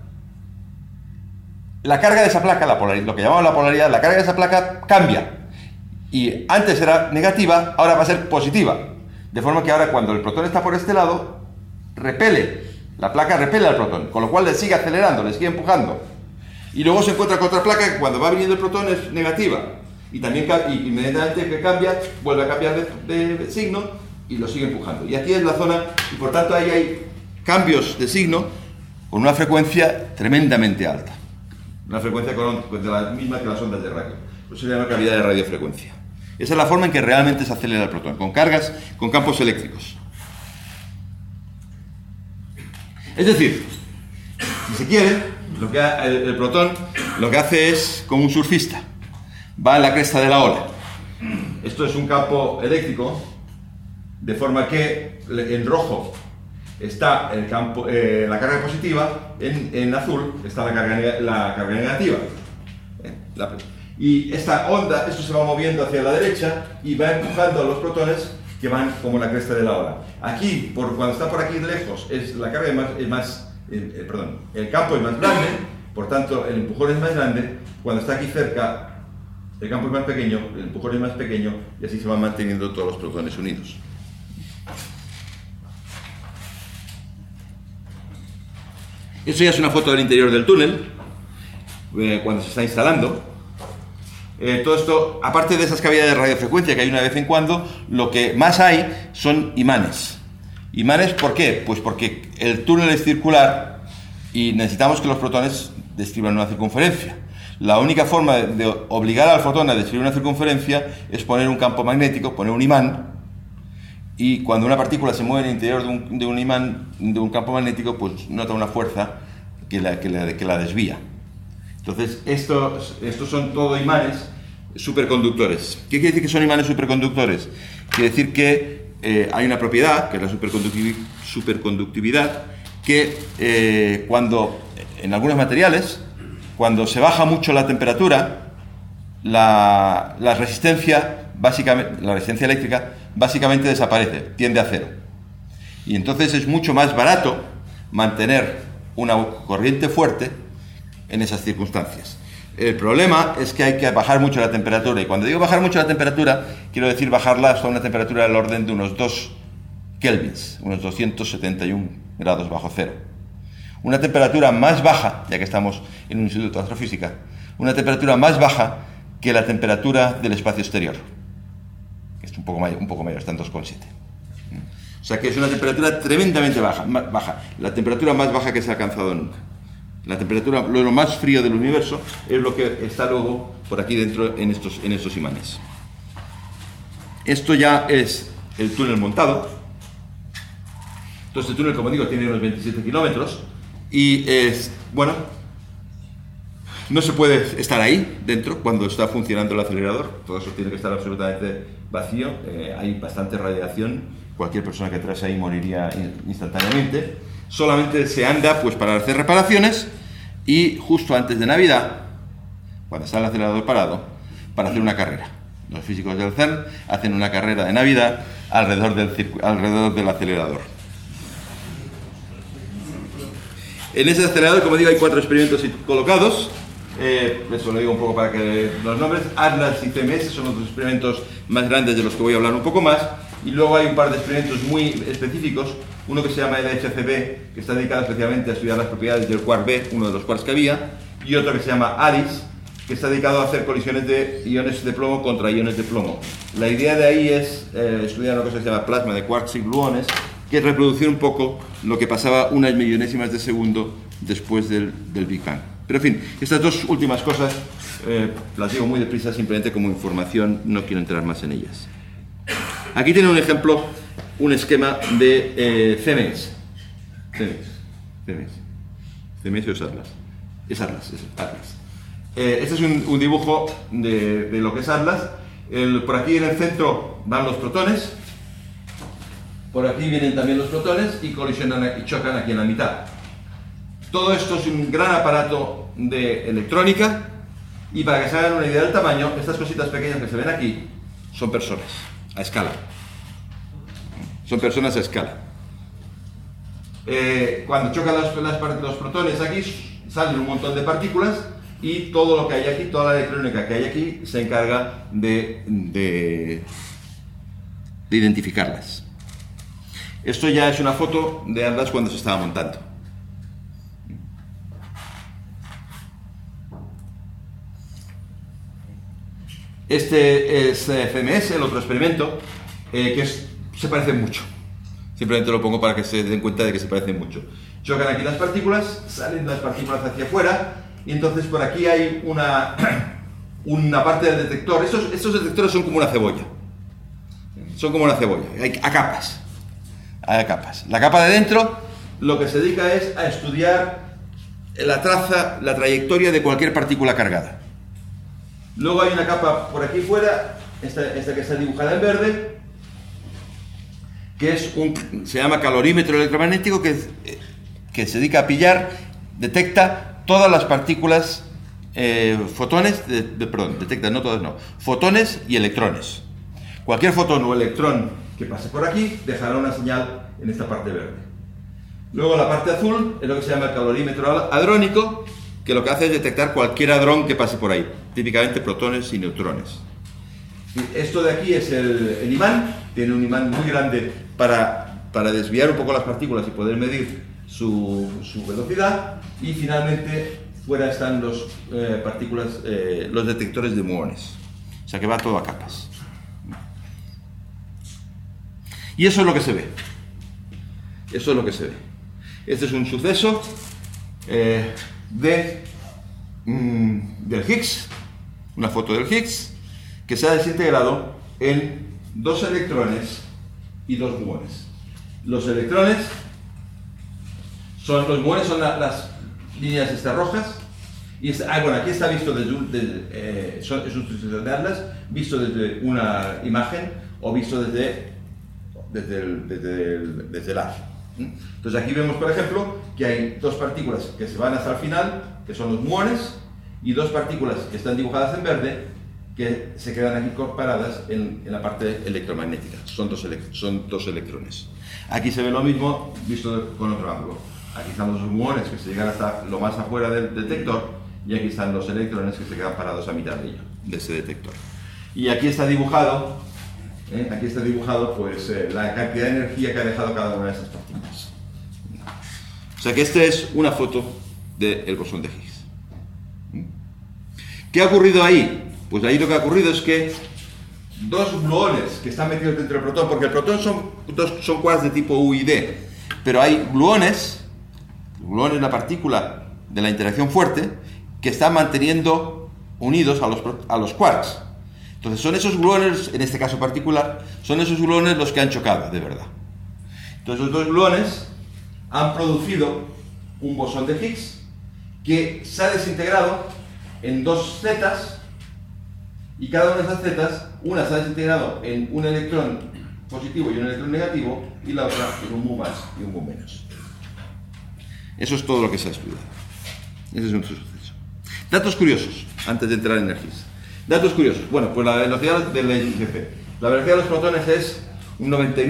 la carga de esa placa, lo que llamamos la polaridad, la carga de esa placa cambia. Y antes era negativa, ahora va a ser positiva. De forma que ahora, cuando el protón está por este lado, la placa repele al protón, con lo cual le sigue acelerando, le sigue empujando. Y luego se encuentra con otra placa que cuando va viniendo el protón es negativa. Y también inmediatamente que cambia, vuelve a cambiar de signo y lo sigue empujando. Y aquí es la zona, y por tanto ahí hay cambios de signo con una frecuencia tremendamente alta. Una frecuencia de la misma que las ondas de radio. Eso se llama cavidad de radiofrecuencia. Esa es la forma en que realmente se acelera el protón, con cargas, con campos eléctricos. Es decir, si se quiere, el protón lo que hace es como un surfista. Va en la cresta de la ola. Esto es un campo eléctrico, de forma que en rojo está el campo, la carga positiva, en azul está la carga negativa. Y esta onda, esto se va moviendo hacia la derecha y va empujando a los protones que van como la cresta de la ola. Aquí, cuando está por aquí lejos, el campo es más grande, por tanto el empujón es más grande. Cuando está aquí cerca, el campo es más pequeño, el empujón es más pequeño, y así se van manteniendo todos los protones unidos. Esto ya es una foto del interior del túnel, cuando se está instalando. Todo esto, aparte de esas cavidades de radiofrecuencia que hay una vez en cuando, lo que más hay son imanes. ¿Imanes por qué? Pues porque el túnel es circular y necesitamos que los protones describan una circunferencia. La única forma de obligar al fotón a describir una circunferencia es poner un campo magnético, poner un imán, y cuando una partícula se mueve en el interior de un imán, de un campo magnético, pues nota una fuerza que la desvía. Entonces, estos son todo imanes superconductores. ¿Qué quiere decir que son imanes superconductores? Quiere decir que hay una propiedad, que es la superconductividad, que cuando, en algunos materiales, cuando se baja mucho la temperatura, la resistencia eléctrica básicamente desaparece, tiende a cero. Y entonces es mucho más barato mantener una corriente fuerte en esas circunstancias. El problema es que hay que bajar mucho la temperatura, y cuando digo bajar mucho la temperatura, quiero decir bajarla hasta una temperatura del orden de unos 2 kelvins, unos 271 grados bajo cero. Una temperatura más baja, ya que estamos en un instituto de astrofísica, una temperatura más baja que la temperatura del espacio exterior, que es un poco mayor, está en 2,7. O sea que es una temperatura tremendamente baja, la temperatura más baja que se ha alcanzado nunca. La temperatura, lo más frío del universo, es lo que está luego por aquí dentro en estos imanes. Esto ya es el túnel montado. Entonces el túnel, como digo, tiene unos 27 kilómetros y no se puede estar ahí dentro cuando está funcionando el acelerador. Todo eso tiene que estar absolutamente vacío. Hay bastante radiación. Cualquier persona que entrase ahí moriría instantáneamente. Solamente se anda pues para hacer reparaciones y justo antes de Navidad, cuando está el acelerador parado, para hacer una carrera. Los físicos del CERN hacen una carrera de Navidad alrededor del acelerador. En ese acelerador, como digo, hay 4 experimentos colocados. Eso lo digo un poco para que los nombres. Atlas y CMS son los 2 experimentos más grandes de los que voy a hablar un poco más. Y luego hay un par de experimentos muy específicos. Uno que se llama LHCb, que está dedicado especialmente a estudiar las propiedades del quark B, uno de los quarks que había. Y otro que se llama ARIS, que está dedicado a hacer colisiones de iones de plomo contra iones de plomo. La idea de ahí es estudiar una cosa que se llama plasma de quarks y gluones, que es reproducir un poco lo que pasaba unas millonésimas de segundo después del Big Bang. Pero en fin, estas 2 últimas cosas las digo muy deprisa, simplemente como información, no quiero entrar más en ellas. Aquí tiene un ejemplo, un esquema de CMS. CMS o es Atlas. Es Atlas. Este es un dibujo de lo que es Atlas. Por aquí en el centro van los protones. Por aquí vienen también los protones y colisionan y chocan aquí en la mitad. Todo esto es un gran aparato de electrónica, y para que se hagan una idea del tamaño, estas cositas pequeñas que se ven aquí son personas a escala. Son personas a escala. Cuando chocan los protones aquí, salen un montón de partículas, y todo lo que hay aquí, toda la electrónica que hay aquí, se encarga de identificarlas. Esto ya es una foto de Atlas cuando se estaba montando. Este es FMS, el otro experimento, se parecen mucho. Simplemente lo pongo para que se den cuenta de que se parecen mucho. Chocan aquí las partículas, salen las partículas hacia afuera, y entonces por aquí hay una parte del detector. Estos detectores son como una cebolla. Son como una cebolla, a capas. Hay capas. La capa de dentro lo que se dedica es a estudiar la trayectoria de cualquier partícula cargada. Luego hay una capa por aquí fuera, esta que está dibujada en verde, que se llama calorímetro electromagnético, que se dedica a pillar, detecta todas las partículas, fotones, detecta, no todas, no, fotones y electrones. Cualquier fotón o electrón que pase por aquí dejará una señal en esta parte verde. Luego la parte azul es lo que se llama el calorímetro hadrónico, que lo que hace es detectar cualquier hadrón que pase por ahí, típicamente protones y neutrones. Esto de aquí es el imán, tiene un imán muy grande para desviar un poco las partículas y poder medir su velocidad, y finalmente fuera están los detectores de muones, o sea que va todo a capas. Y eso es lo que se ve. Eso es lo que se ve. Este es un suceso del Higgs, una foto del Higgs, que se ha desintegrado en 2 electrones y 2 muones. Los muones son las líneas estas rojas. Y bueno, aquí está visto es un suceso de Atlas, visto desde una imagen o visto desde el haz. Entonces aquí vemos, por ejemplo, que hay 2 partículas que se van hasta el final, que son los muones, y 2 partículas que están dibujadas en verde, que se quedan aquí paradas en la parte electromagnética. Son dos electrones. Aquí se ve lo mismo visto con otro ángulo. Aquí están los muones que se llegan hasta lo más afuera del detector, y aquí están los electrones que se quedan parados a mitad de ese detector. Y aquí está dibujado, pues, la cantidad de energía que ha dejado cada una de esas partículas. O sea que esta es una foto del bosón de Higgs. ¿Qué ha ocurrido ahí? Pues ahí lo que ha ocurrido es que 2 gluones que están metidos dentro del protón, porque el protón son quarks de tipo U y D, pero hay gluones, la partícula de la interacción fuerte, que están manteniendo unidos a los quarks. Entonces son esos gluones, en este caso particular, son esos gluones los que han chocado, de verdad. Entonces los 2 gluones han producido un bosón de Higgs que se ha desintegrado en 2 zetas, y cada una de esas zetas, una se ha desintegrado en un electrón positivo y un electrón negativo, y la otra en un mu más y un mu menos. Eso es todo lo que se ha estudiado. Ese es nuestro suceso. Datos curiosos, antes de entrar en el Higgs. Datos curiosos. Bueno, pues la velocidad del LHC. La velocidad de los protones es un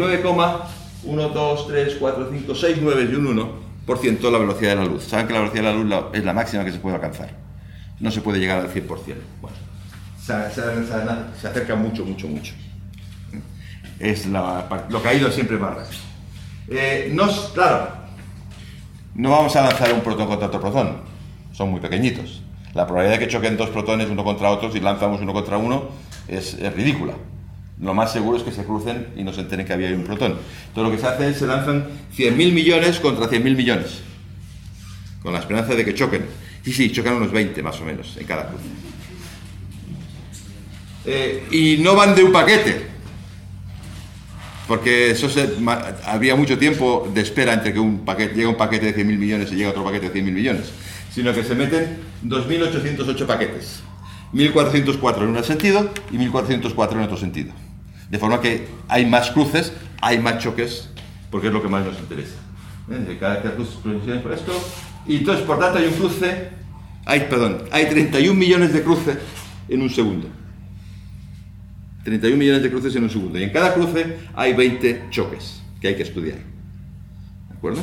99,1234569 y un 1% de la velocidad de la luz. Saben que la velocidad de la luz es la máxima que se puede alcanzar. No se puede llegar al 100%. Bueno, se acerca mucho. Es lo que ha ido siempre más rápido. Claro, no vamos a lanzar un protón contra otro protón. Son muy pequeñitos. La probabilidad de que choquen 2 protones uno contra otro, si lanzamos uno contra uno, es ridícula. Lo más seguro es que se crucen y no se enteren que había un protón. Entonces lo que se hace es se lanzan 100.000 millones contra 100.000 millones, con la esperanza de que choquen. Sí, chocan unos 20 más o menos en cada cruce. Y no van de un paquete, porque habría mucho tiempo de espera entre que llega un paquete de 100.000 millones y llega otro paquete de 100.000 millones, sino que se meten 2.808 paquetes, 1.404 en un sentido y 1.404 en otro sentido. De forma que hay más cruces, hay más choques, porque es lo que más nos interesa. Cada cruce por esto. Y entonces, por tanto, hay 31 millones de cruces en un segundo. 31 millones de cruces en un segundo. Y en cada cruce hay 20 choques que hay que estudiar. ¿De acuerdo?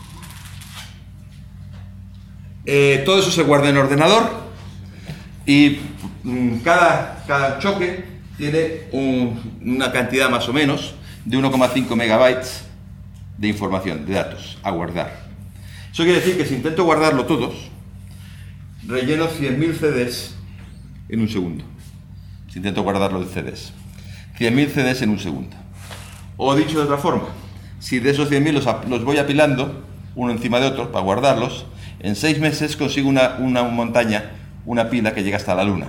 Todo eso se guarda en ordenador, y cada choque tiene una cantidad más o menos de 1,5 megabytes de información, de datos a guardar. Eso quiere decir que si intento guardarlo todos, relleno 100.000 CDs en un segundo. Si intento guardarlo de CDs. 100.000 CDs en un segundo. O dicho de otra forma, si de esos 100.000 los voy apilando uno encima de otro para guardarlos, en 6 meses consigo una montaña, una pila que llega hasta la Luna.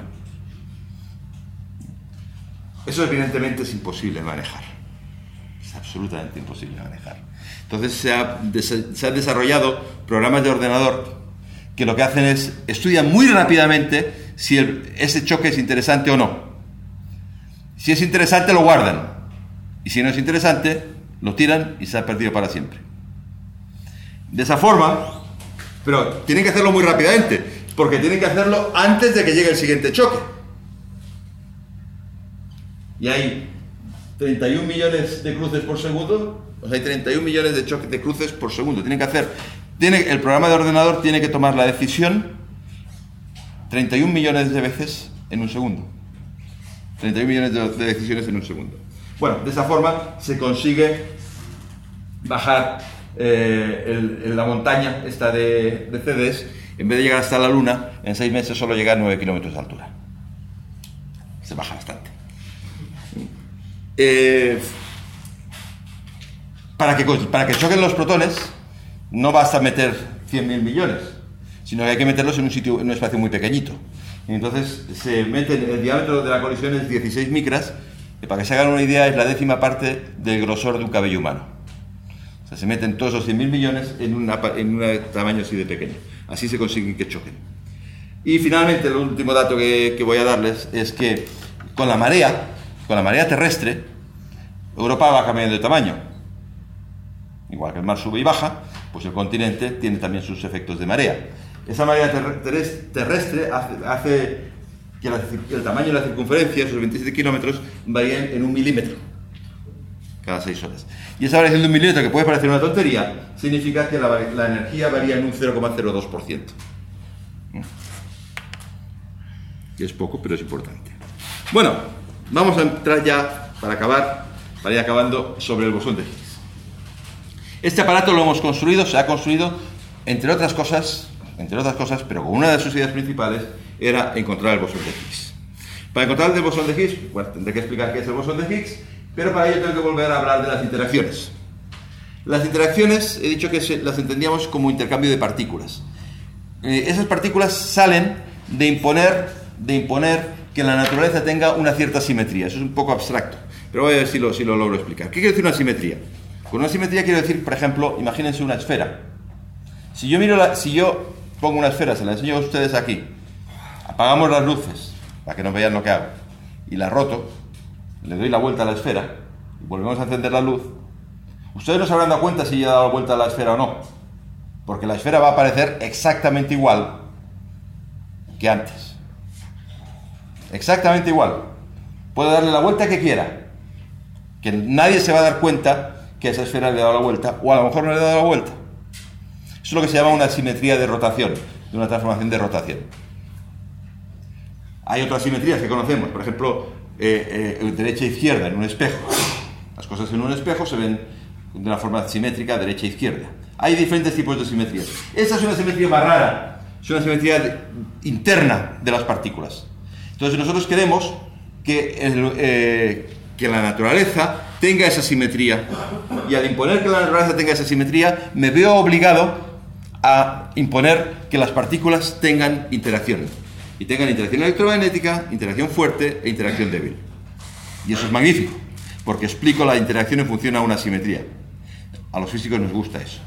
Eso evidentemente es imposible de manejar. Es absolutamente imposible de manejar. Entonces se han desarrollado programas de ordenador que lo que hacen es estudian muy rápidamente si ese choque es interesante o no. Si es interesante lo guardan, y si no es interesante lo tiran y se ha perdido para siempre. De esa forma, pero tienen que hacerlo muy rápidamente, porque tienen que hacerlo antes de que llegue el siguiente choque. Y hay 31 millones de cruces por segundo, o sea, hay 31 millones de cruces por segundo. El programa de ordenador tiene que tomar la decisión 31 millones de veces en un segundo. 31 millones de decisiones en un segundo. Bueno, de esa forma se consigue bajar la montaña esta de CDS. En vez de llegar hasta la Luna, en 6 meses solo llega a 9 kilómetros de altura. Se baja bastante. Para que choquen los protones, no basta meter 100.000 millones, sino que hay que meterlos en un espacio muy pequeñito. Y entonces el diámetro de la colisión es 16 micras, que para que se hagan una idea es la 10ª parte del grosor de un cabello humano. O sea, se meten todos los 100.000 millones en un tamaño así de pequeño. Así se consiguen que choquen. Y finalmente, el último dato que voy a darles es que con la marea terrestre, Europa va cambiando de tamaño. Igual que el mar sube y baja, pues el continente tiene también sus efectos de marea. Esa marea terrestre hace que el tamaño de la circunferencia, esos 27 kilómetros, varíen en 1 milímetro cada 6 horas. Y esa variación de 1 milímetro, que puede parecer una tontería, significa que la energía varía en un 0,02%. Que es poco, pero es importante. Bueno, vamos a entrar ya, para ir acabando, sobre el bosón de Higgs. Este aparato se ha construido, entre otras cosas, pero con una de sus ideas principales era encontrar el bosón de Higgs. Para encontrar el bosón de Higgs, bueno, tendré que explicar qué es el bosón de Higgs, pero para ello tengo que volver a hablar de las interacciones. Las interacciones, he dicho que las entendíamos como intercambio de partículas. Esas partículas salen de imponer que la naturaleza tenga una cierta simetría. Eso es un poco abstracto, pero voy a ver si lo logro explicar. ¿Qué quiere decir una simetría? Con una simetría quiero decir, por ejemplo, imagínense una esfera. Si yo pongo una esfera, se la enseño a ustedes aquí, apagamos las luces para que no vean lo que hago, y la roto, le doy la vuelta a la esfera y volvemos a encender la luz, ustedes no se habrán dado cuenta si yo he dado la vuelta a la esfera o no, porque la esfera va a aparecer exactamente igual que antes. Exactamente igual. Puedo darle la vuelta que quiera, que nadie se va a dar cuenta que a esa esfera le he dado la vuelta, o a lo mejor no le he dado la vuelta. Eso es lo que se llama una simetría de rotación, de una transformación de rotación. Hay otras simetrías que conocemos, por ejemplo, derecha e izquierda en un espejo. Las cosas en un espejo se ven de una forma simétrica, derecha e izquierda. Hay diferentes tipos de simetrías. Esa es una simetría más rara, es una simetría interna de las partículas. Entonces nosotros queremos que la naturaleza tenga esa simetría, y al imponer que la naturaleza tenga esa simetría, me veo obligado a imponer que las partículas tengan interacción, y tengan interacción electromagnética, interacción fuerte e interacción débil. Y eso es magnífico, porque explico la interacción en función a una simetría. A los físicos nos gusta eso.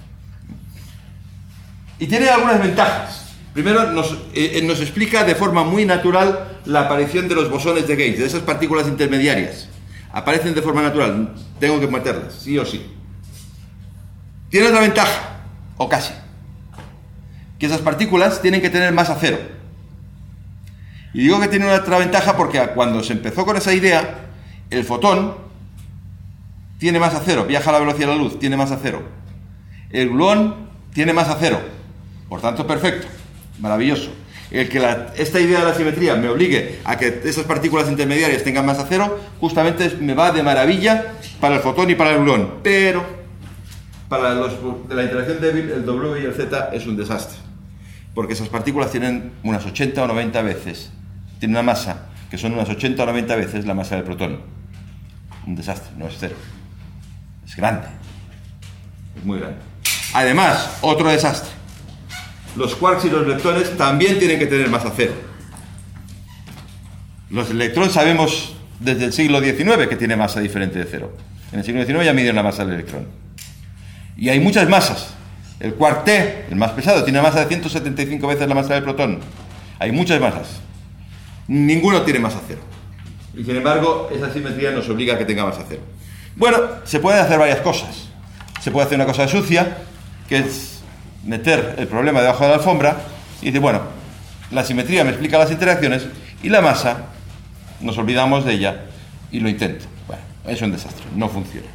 Y tiene algunas ventajas. Primero, nos explica de forma muy natural la aparición de los bosones de Gauge, de esas partículas intermediarias. Aparecen de forma natural, tengo que meterlas, sí o sí. Tiene otra ventaja, o casi, que esas partículas tienen que tener masa cero. Y digo que tiene otra ventaja porque cuando se empezó con esa idea, el fotón tiene masa cero, viaja a la velocidad de la luz, tiene masa cero. El gluón tiene masa cero, por tanto perfecto, maravilloso. El que esta idea de la simetría me obligue a que esas partículas intermediarias tengan masa cero, justamente me va de maravilla para el fotón y para el gluón. Pero para de la interacción débil, el W y el Z es un desastre, porque esas partículas tienen unas 80 o 90 veces, tienen una masa que son unas 80 o 90 veces la masa del protón. Un desastre, no es cero, es grande, es muy grande. Además, otro desastre: los quarks y los leptones también tienen que tener masa cero. Los electrones sabemos desde el siglo XIX que tiene masa diferente de cero. En el siglo XIX ya midieron la masa del electrón. Y hay muchas masas. El quark T, el más pesado, tiene una masa de 175 veces la masa del protón. Hay muchas masas. Ninguno tiene masa cero. Y sin embargo, esa simetría nos obliga a que tenga masa cero. Bueno, se pueden hacer varias cosas. Se puede hacer una cosa sucia, que es meter el problema debajo de la alfombra y decir, bueno, la simetría me explica las interacciones y la masa, nos olvidamos de ella y lo intento. Bueno, es un desastre, no funciona.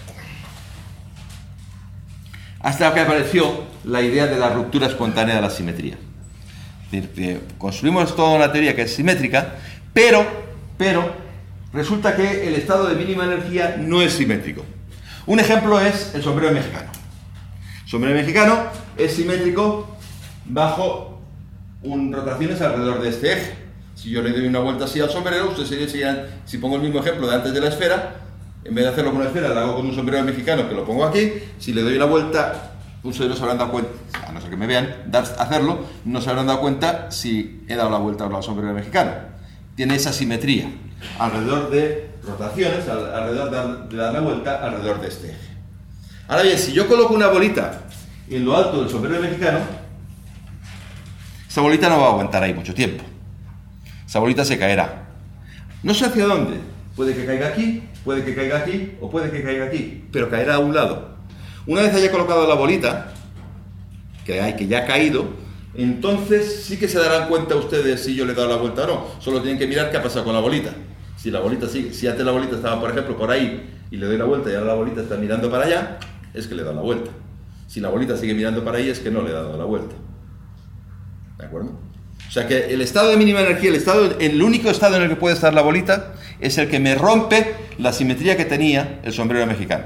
Hasta que apareció la idea de la ruptura espontánea de la simetría. Es decir, que construimos toda una teoría que es simétrica, pero resulta que el estado de mínima energía no es simétrico. Un ejemplo es el sombrero mexicano. El sombrero mexicano es simétrico bajo rotaciones alrededor de este eje. Si yo le doy una vuelta así al sombrero, ustedes serían, si pongo el mismo ejemplo de antes de la esfera, en vez de hacerlo con una esfera, lo hago con un sombrero mexicano que lo pongo aquí. Si le doy la vuelta, ustedes no se habrán dado cuenta, a no ser que me vean hacerlo, no se habrán dado cuenta si he dado la vuelta al sombrero mexicano. Tiene esa simetría alrededor de rotaciones, alrededor de dar la vuelta alrededor de este eje. Ahora bien, si yo coloco una bolita en lo alto del sombrero mexicano, esa bolita no va a aguantar ahí mucho tiempo. Esa bolita se caerá. No sé hacia dónde. Puede que caiga aquí, puede que caiga aquí o puede que caiga aquí, pero caerá a un lado. Una vez haya colocado la bolita, que ya ha caído, entonces sí que se darán cuenta ustedes si yo le he dado la vuelta o no. Solo tienen que mirar qué ha pasado con la bolita. Si la bolita sigue, si antes la bolita estaba, por ejemplo, por ahí y le doy la vuelta y ahora la bolita está mirando para allá, es que le he dado la vuelta. Si la bolita sigue mirando para ahí, es que no le he dado la vuelta. ¿De acuerdo? O sea que el estado de mínima energía, el único estado en el que puede estar la bolita, es el que me rompe la simetría que tenía el sombrero mexicano.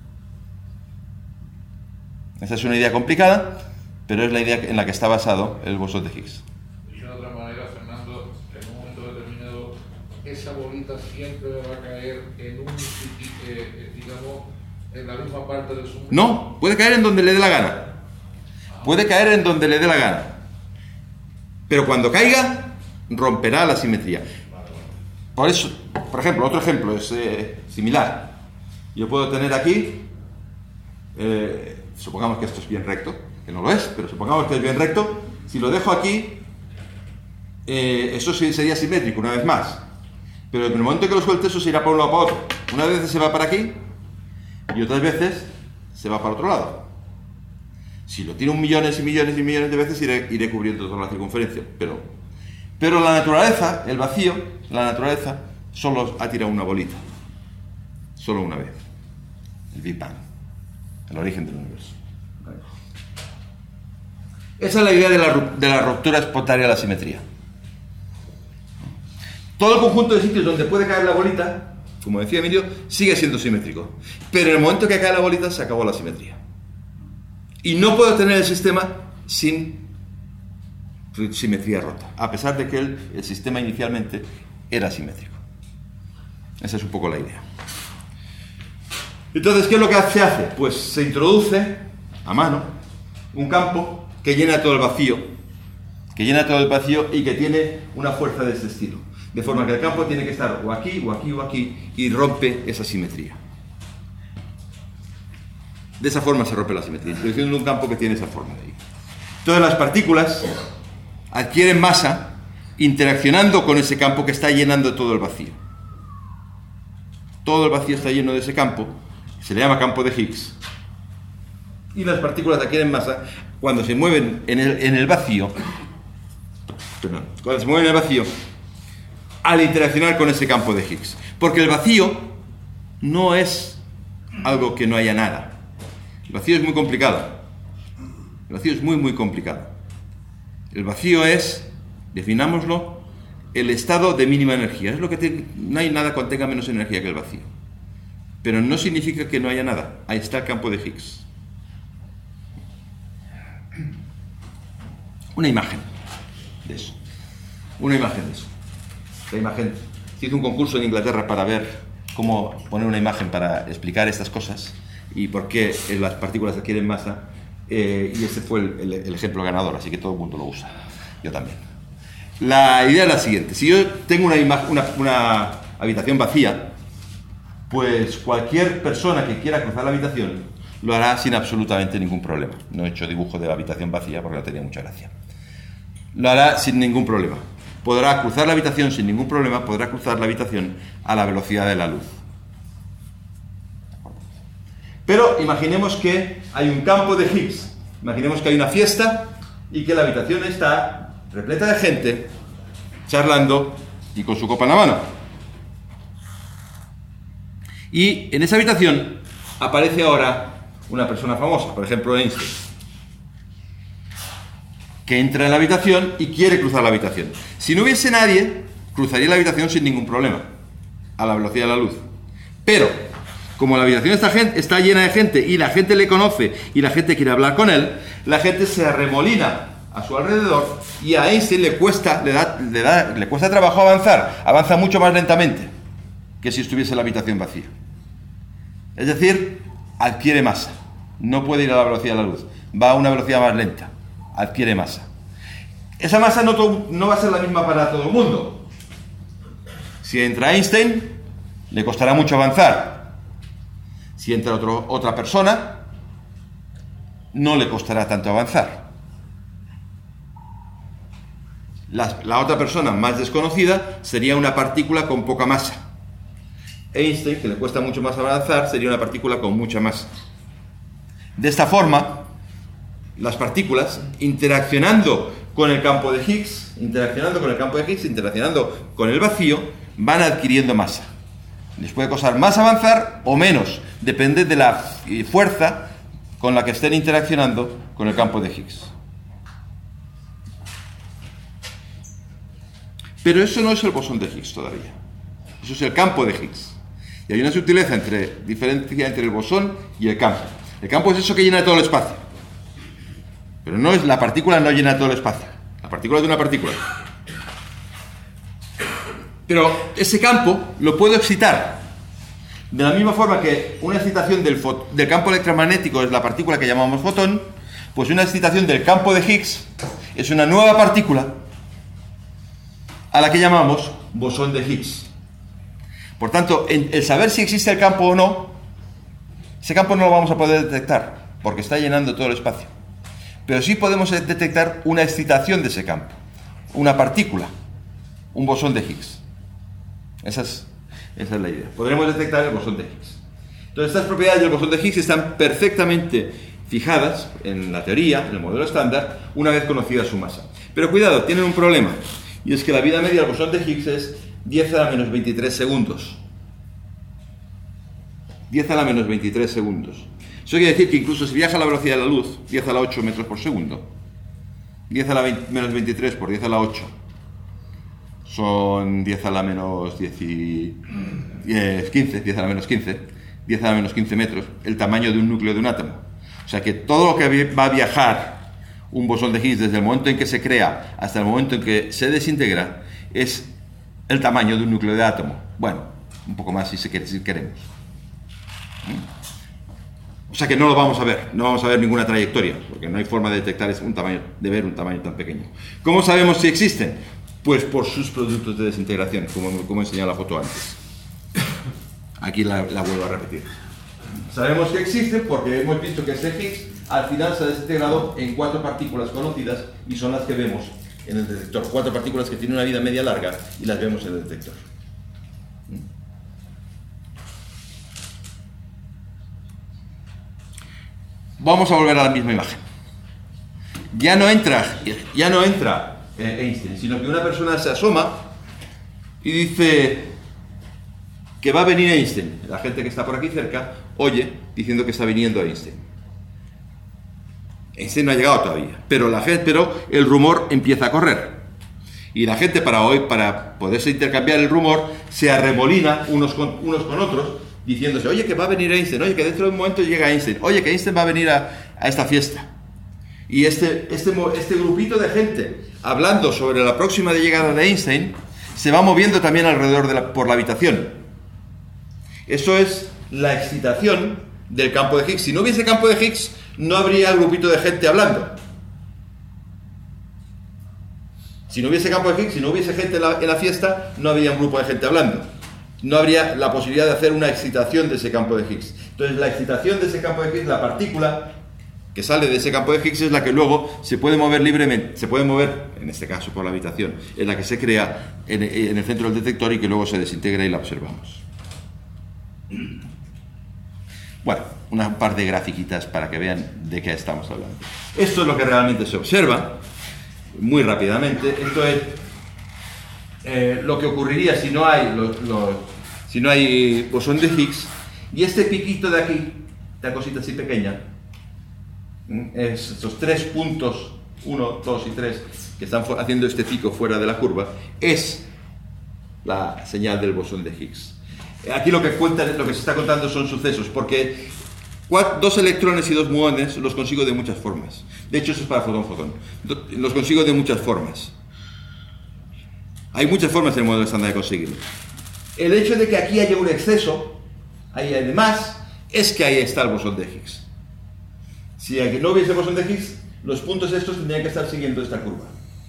Esa es una idea complicada, pero es la idea en la que está basado el bosón de Higgs. Y de otra manera, Fernando, en un momento determinado, esa bolita siempre va a caer en digamos, en la misma parte del sombrero. No, puede caer en donde le dé la gana. Puede caer en donde le dé la gana. Pero cuando caiga, romperá la simetría. Por eso, por ejemplo, otro ejemplo es similar. Yo puedo tener aquí, supongamos que esto es bien recto, que no lo es, pero supongamos que es bien recto. Si lo dejo aquí, eso sí sería simétrico una vez más. Pero en el momento que lo suelte, eso se irá para un lado o para otro. Unas veces se va para aquí y otras veces se va para otro lado. Si lo tiro millones y millones y millones de veces, iré cubriendo toda la circunferencia. Pero la naturaleza, el vacío, la naturaleza, solo ha tirado una bolita. Solo una vez. El Big Bang. El origen del universo. Esa es la idea de la ruptura espontánea de la simetría. Todo el conjunto de sitios donde puede caer la bolita, como decía Emilio, sigue siendo simétrico. Pero en el momento que cae la bolita, se acabó la simetría. Y no puedo tener el sistema sin simetría rota, a pesar de que el sistema inicialmente era simétrico. Esa es un poco la idea. Entonces, ¿qué es lo que se hace? Pues se introduce a mano un campo que llena todo el vacío, y que tiene una fuerza de este estilo. De forma que el campo tiene que estar o aquí, o aquí, o aquí, y rompe esa simetría. De esa forma se rompe la simetría, introduciendo un campo que tiene esa forma de ahí. Todas las partículas adquieren masa interaccionando con ese campo que está llenando todo el vacío. Todo el vacío está lleno de ese campo, se le llama campo de Higgs. Y las partículas adquieren masa cuando se mueven en el vacío, al interaccionar con ese campo de Higgs. Porque el vacío no es algo que no haya nada. El vacío es muy complicado. El vacío es muy, muy complicado. El vacío es, definámoslo, el estado de mínima energía. Es lo que no hay nada que contenga menos energía que el vacío. Pero no significa que no haya nada. Ahí está el campo de Higgs. Una imagen de eso. La imagen. Se hizo un concurso en Inglaterra para ver cómo poner una imagen para explicar estas cosas y por qué las partículas adquieren masa, y ese fue el ejemplo ganador, así que todo el mundo lo usa, yo también. La idea es la siguiente: si yo tengo una habitación vacía, pues cualquier persona que quiera cruzar la habitación lo hará sin absolutamente ningún problema. No he hecho dibujo de la habitación vacía porque no tenía mucha gracia. Lo hará sin ningún problema. Podrá cruzar la habitación sin ningún problema, podrá cruzar la habitación a la velocidad de la luz. Pero imaginemos que hay un campo de Higgs. Imaginemos que hay una fiesta y que la habitación está repleta de gente charlando y con su copa en la mano. Y en esa habitación aparece ahora una persona famosa, por ejemplo Einstein, que entra en la habitación y quiere cruzar la habitación. Si no hubiese nadie, cruzaría la habitación sin ningún problema, a la velocidad de la luz. Pero, como la habitación está llena de gente y la gente le conoce y la gente quiere hablar con él, la gente se arremolina a su alrededor y a Einstein le cuesta trabajo avanzar. Avanza mucho más lentamente que si estuviese la habitación vacía. Es decir, adquiere masa. No puede ir a la velocidad de la luz. Va a una velocidad más lenta. Adquiere masa. Esa masa no va a ser la misma para todo el mundo. Si entra Einstein, le costará mucho avanzar. Si entra otra persona, no le costará tanto avanzar. La otra persona más desconocida sería una partícula con poca masa. Einstein, que le cuesta mucho más avanzar, sería una partícula con mucha masa. De esta forma, las partículas, interaccionando con el campo de Higgs, interaccionando con el vacío, van adquiriendo masa. Les puede costar más avanzar o menos, depende de la fuerza con la que estén interaccionando con el campo de Higgs. Pero eso no es el bosón de Higgs todavía. Eso es el campo de Higgs. Y hay una sutileza diferencia entre el bosón y el campo. El campo es eso que llena todo el espacio. Pero no es la partícula, no llena todo el espacio. La partícula es de una partícula. Pero ese campo lo puedo excitar. De la misma forma que una excitación del campo electromagnético es la partícula que llamamos fotón, pues una excitación del campo de Higgs es una nueva partícula a la que llamamos bosón de Higgs. Por tanto, el saber si existe el campo o no, ese campo no lo vamos a poder detectar, porque está llenando todo el espacio. Pero sí podemos detectar una excitación de ese campo, una partícula, un bosón de Higgs. Esa es la idea. Podremos detectar el bosón de Higgs. Entonces, estas propiedades del bosón de Higgs están perfectamente fijadas en la teoría, en el modelo estándar, una vez conocida su masa. Pero cuidado, tienen un problema, y es que la vida media del bosón de Higgs es 10 a la menos 23 segundos. 10 a la menos 23 segundos. Eso quiere decir que incluso si viaja a la velocidad de la luz, 10 a la 8 metros por segundo, 10 a la menos 23 por 10 a la 8, son 10 a la menos 15, 10 a la menos 15, 10 a la menos 15 metros, el tamaño de un núcleo de un átomo. O sea que todo lo que va a viajar un bosón de Higgs desde el momento en que se crea hasta el momento en que se desintegra es el tamaño de un núcleo de átomo. Bueno, un poco más si queremos. O sea que no lo vamos a ver, no vamos a ver ninguna trayectoria, porque no hay forma de detectar de ver un tamaño tan pequeño. ¿Cómo sabemos si existen? Pues por sus productos de desintegración, como he enseñado la foto antes. Aquí la vuelvo a repetir. Sabemos que existen porque hemos visto que este Higgs al final se ha desintegrado en 4 partículas conocidas y son las que vemos en el detector. 4 partículas que tienen una vida media larga y las vemos en el detector. Vamos a volver a la misma imagen. Ya no entra Einstein, sino que una persona se asoma y dice que va a venir Einstein. La gente que está por aquí cerca oye diciendo que está viniendo Einstein. Einstein no ha llegado todavía, pero el rumor empieza a correr. Y la gente para poderse intercambiar el rumor se arremolina unos con otros, diciéndose, oye, que va a venir Einstein, oye, que dentro de un momento llega Einstein, oye, que Einstein va a venir a esta fiesta. Y este grupito de gente hablando sobre la próxima llegada de Einstein se va moviendo también alrededor por la habitación. Eso es la excitación del campo de Higgs. Si no hubiese campo de Higgs, no habría grupito de gente hablando. Si no hubiese campo de Higgs, si no hubiese gente en la fiesta, no habría un grupo de gente hablando. No habría la posibilidad de hacer una excitación de ese campo de Higgs. Entonces, la excitación de ese campo de Higgs, la partícula que sale de ese campo de Higgs, es la que luego se puede mover libremente, se puede mover, en este caso por la habitación, es la que se crea en el centro del detector y que luego se desintegra y la observamos. Bueno, un par de grafiquitas para que vean de qué estamos hablando. Esto es lo que realmente se observa, muy rápidamente. Esto es lo que ocurriría si no hay, si no hay bosón de Higgs. Y este piquito de aquí, esta cosita así pequeña, es estos 3 puntos, 1, 2 y 3, que están haciendo este pico fuera de la curva, es la señal del bosón de Higgs. Aquí lo que se está contando son sucesos, porque 2 electrones y 2 muones los consigo de muchas formas. De hecho, eso es para fotón-fotón. Los consigo de muchas formas. Hay muchas formas en el modelo estándar de conseguirlo. El hecho de que aquí haya un exceso, ahí hay de más, es que ahí está el bosón de Higgs. Si no hubiese bosón de Higgs, los puntos estos tendrían que estar siguiendo esta curva.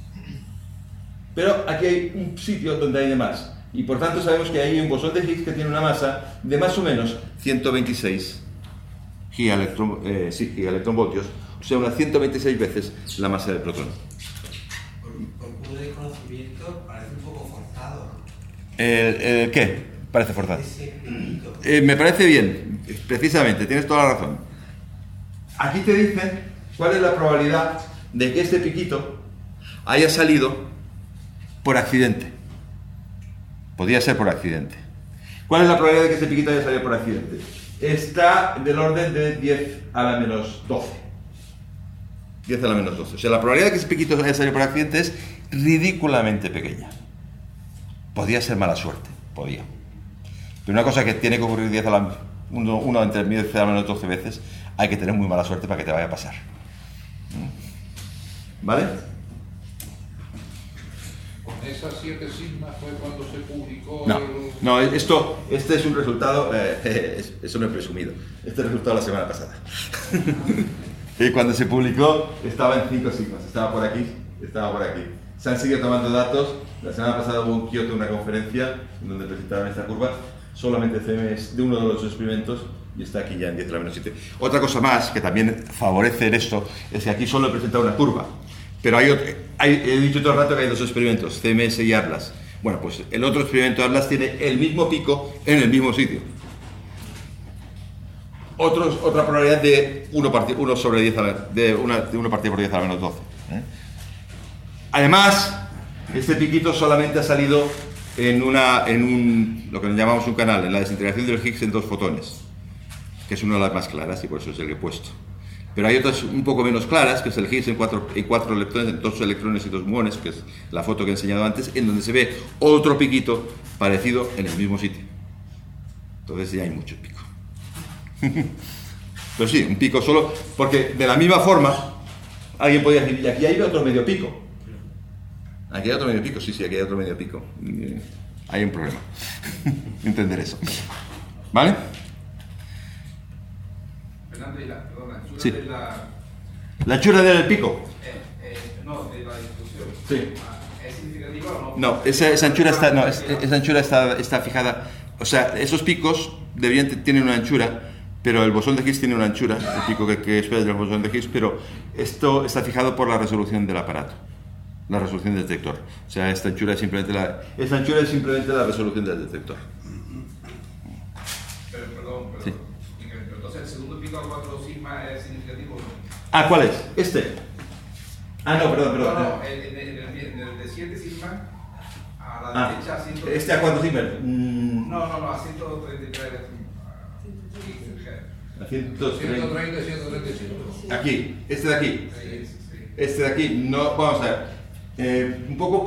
Pero aquí hay un sitio donde hay de más. Y por tanto sabemos que hay un bosón de Higgs que tiene una masa de más o menos 126 gigaelectronvoltios, o sea, unas 126 veces la masa del protón. Por puro desconocimiento parece un poco forzado. ¿El qué? Parece forzado. Ese Me parece bien, precisamente, tienes toda la razón. Aquí te dicen cuál es la probabilidad de que este piquito haya salido por accidente. Podría ser por accidente. ¿Cuál es la probabilidad de que este piquito haya salido por accidente? Está del orden de 10 a la menos 12. 10 a la menos 12. O sea, la probabilidad de que ese piquito haya salido por accidente es ridículamente pequeña. Podría ser mala suerte, podía. Pero una cosa que tiene que ocurrir 10 a la... Uno entre 10 a la menos 12 veces, hay que tener muy mala suerte para que te vaya a pasar. ¿Vale? Con esas 7 sigmas fue cuando se publicó. No, este es un resultado, eso no he presumido. Este resultado la semana pasada. Y cuando se publicó estaba en 5 sigmas, estaba por aquí. Se han seguido tomando datos. La semana pasada hubo en Kioto una conferencia en donde presentaron esta curva. Solamente CM es de uno de los experimentos y está aquí ya en 10 a la menos 7. Otra cosa más que también favorece esto es que aquí solo he presentado una curva. Pero he dicho todo el rato que hay 2 experimentos, CMS y Atlas. Bueno, pues el otro experimento Atlas tiene el mismo pico en el mismo sitio. Otra probabilidad de 1 sobre 10 de 1 partido por 10 a la menos 12. Además, este piquito solamente ha salido en lo que llamamos un canal, en la desintegración del Higgs en 2 fotones, que es una de las más claras y por eso es el que he puesto. Pero hay otras un poco menos claras, que es el Higgs en 4 electrones, en 2 electrones y 2 muones, que es la foto que he enseñado antes, en donde se ve otro piquito parecido en el mismo sitio. Entonces ya hay mucho pico. Pero sí, un pico solo, porque de la misma forma, alguien podría decir, y aquí hay otro medio pico. Aquí hay otro medio pico, sí, aquí hay otro medio pico. Hay un problema. Entender eso. ¿Vale? Fernando, la anchura Sí. de la... ¿La anchura del pico? No, de la distribución. Sí. ¿Es significativa o no? No, esa anchura está fijada. O sea, esos picos tienen una anchura, pero el bosón de Higgs tiene una anchura, el pico que espera del bosón de Higgs, pero esto está fijado por la resolución del aparato, la resolución del detector. O sea, esta anchura es simplemente la resolución del detector. Pero, perdón. Sí. Entonces, el segundo pico a 4 sigma es significativo. Ah, ¿cuál es? Este. Ah, no, perdón. No, el de 7 sigma a la derecha a 133. ¿Este a cuánto sigma? No, a 133. A 130. 130, 135. Aquí, este de aquí. Sí. Este de aquí, no, vamos a ver. Un poco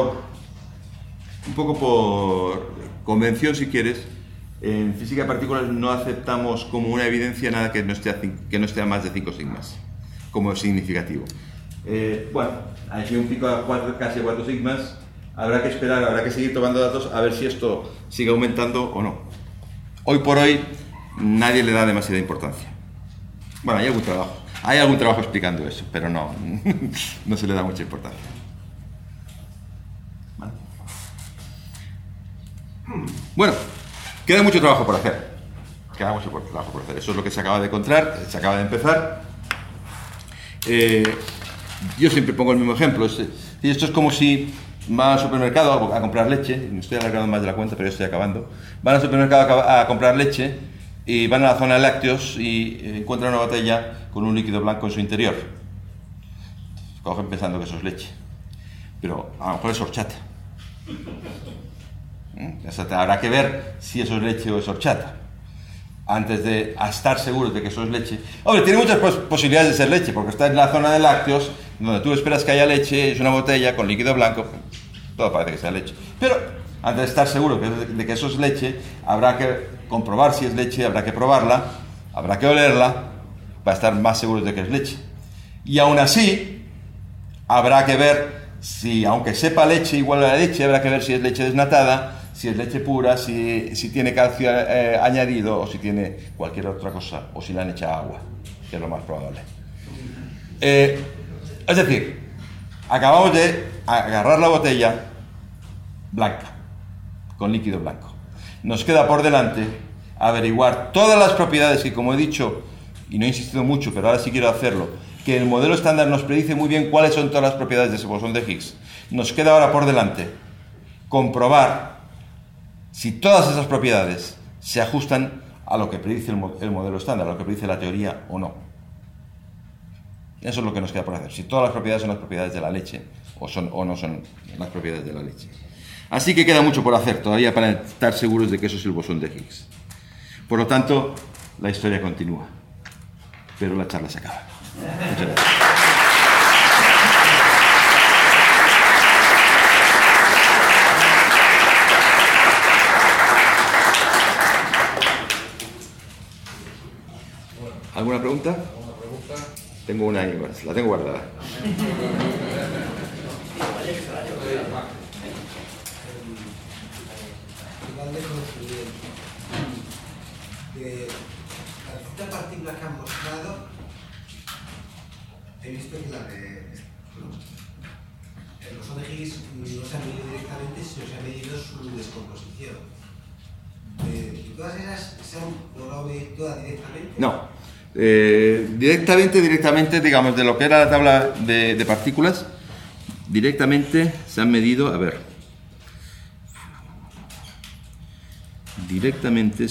por convención, si quieres, en física de partículas no aceptamos como una evidencia nada que no esté a más de 5 sigmas, como significativo. Bueno, aquí un pico a casi 4 sigmas, habrá que esperar, habrá que seguir tomando datos a ver si esto sigue aumentando o no. Hoy por hoy nadie le da demasiada importancia. Bueno, hay algún trabajo explicando eso, pero no se le da mucha importancia. ¿Vale? Bueno, queda mucho trabajo por hacer. Eso es lo que se acaba de encontrar, se acaba de empezar. Yo siempre pongo el mismo ejemplo. Esto es como si van al supermercado a comprar leche. Me estoy alargando más de la cuenta, pero ya estoy acabando. Van al supermercado a comprar leche y van a la zona de lácteos y encuentran una botella con un líquido blanco en su interior. Cogen pensando que eso es leche, pero a lo mejor es horchata. Habrá que ver si eso es leche o es horchata antes de estar seguros de que eso es leche. Hombre, tiene muchas posibilidades de ser leche, porque está en la zona de lácteos, donde tú esperas que haya leche, es una botella con líquido blanco, todo parece que sea leche. Pero antes de estar seguro de que eso es leche, habrá que comprobar si es leche, habrá que probarla, habrá que olerla, para estar más seguros de que es leche. Y aún así, habrá que ver si, aunque sepa leche igual a la leche, habrá que ver si es leche desnatada, si es leche pura, si tiene calcio añadido o si tiene cualquier otra cosa, o si le han echado agua, que es lo más probable. Es decir, acabamos de agarrar la botella blanca, con líquido blanco. Nos queda por delante averiguar todas las propiedades que, como he dicho, y no he insistido mucho, pero ahora sí quiero hacerlo, que el modelo estándar nos predice muy bien cuáles son todas las propiedades de ese bosón de Higgs. Nos queda ahora por delante comprobar si todas esas propiedades se ajustan a lo que predice el modelo estándar, a lo que predice la teoría o no. Eso es lo que nos queda por hacer, si todas las propiedades son las propiedades de la leche o no son las propiedades de la leche. Así que queda mucho por hacer todavía para estar seguros de que eso es el bosón de Higgs. Por lo tanto, la historia continúa, pero la charla se acaba. Muchas gracias. ¿Alguna pregunta? Tengo una ahí, la tengo guardada. Igual de conocimiento. De las distintas partículas que han mostrado, he visto que la de el bosón de Higgs no se ha medido directamente, sino se ha medido su descomposición. ¿Y todas esas se han logrado medir todas directamente? No. Directamente, digamos, de lo que era la tabla de partículas, directamente se han medido, a ver, directamente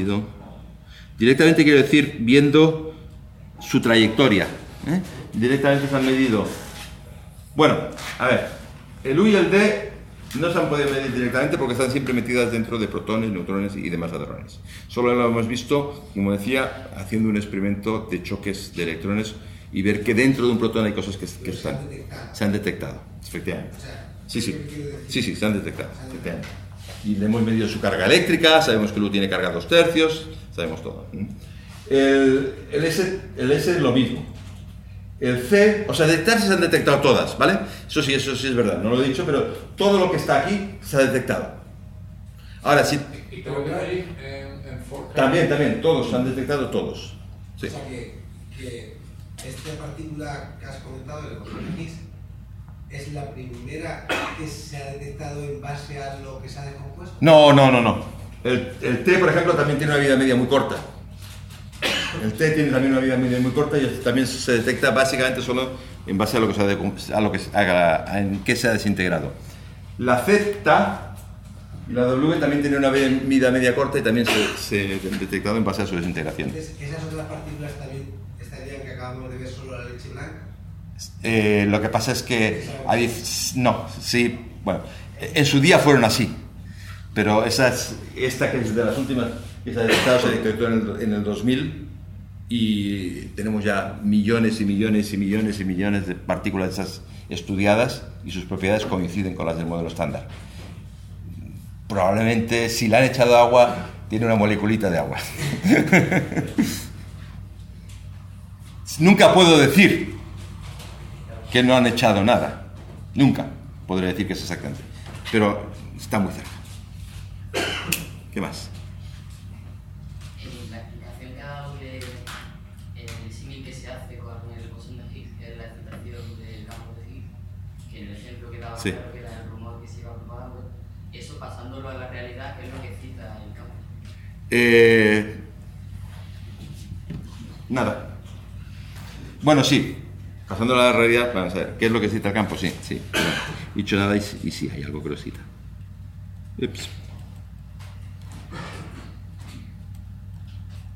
quiero decir, viendo su trayectoria, directamente se han medido, bueno, a ver, el U y el D no se han podido medir directamente porque están siempre metidas dentro de protones, neutrones y demás hadrones. Solo lo hemos visto, como decía, haciendo un experimento de choques de electrones y ver que dentro de un protón hay cosas que se han detectado, efectivamente. Sí, se han detectado, efectivamente. Y le hemos medido su carga eléctrica, sabemos que el U tiene carga 2/3, sabemos todo. El S es lo mismo. El C, o sea, detectarse se han detectado todas, ¿vale? Eso sí es verdad, no lo he dicho, pero todo lo que está aquí se ha detectado. Ahora sí. ¿Y también ahí en Forca? También, todos, se han detectado todos. Sí. O sea que esta partícula que has comentado, el bosón de Higgs, ¿es la primera que se ha detectado en base a lo que se ha descompuesto? No. El T, por ejemplo, también tiene una vida media muy corta. El T tiene también una vida media muy corta y también se detecta básicamente solo en base a lo que en qué se ha desintegrado. La Z y la W también tienen una vida media corta y también se han detectado en base a su desintegración. Entonces, ¿esas otras partículas también estarían que acabamos de ver solo la leche blanca? Lo que pasa es que en su día fueron así, pero esta que es de las últimas que se ha detectado se detectó en el 2000 y tenemos ya millones y millones y millones y millones de partículas esas estudiadas y sus propiedades coinciden con las del modelo estándar. Probablemente si le han echado agua tiene una moleculita de agua. Nunca puedo decir que no han echado nada. Nunca podré decir que es exactamente. Pero está muy cerca. ¿Qué más? La explicación que ha dado del símil que se hace con el bosón de Higgs, que es la excitación del campo de Higgs, que en el ejemplo que daba, Sí. claro que era el rumor que se iba propagando, eso pasándolo a la realidad, ¿qué es lo que excita el campo? Nada. Bueno, sí. Pasando a la realidad, vamos a ver, ¿qué es lo que excita el campo? Sí. Dicho nada y sí, hay algo que lo excita. Ups.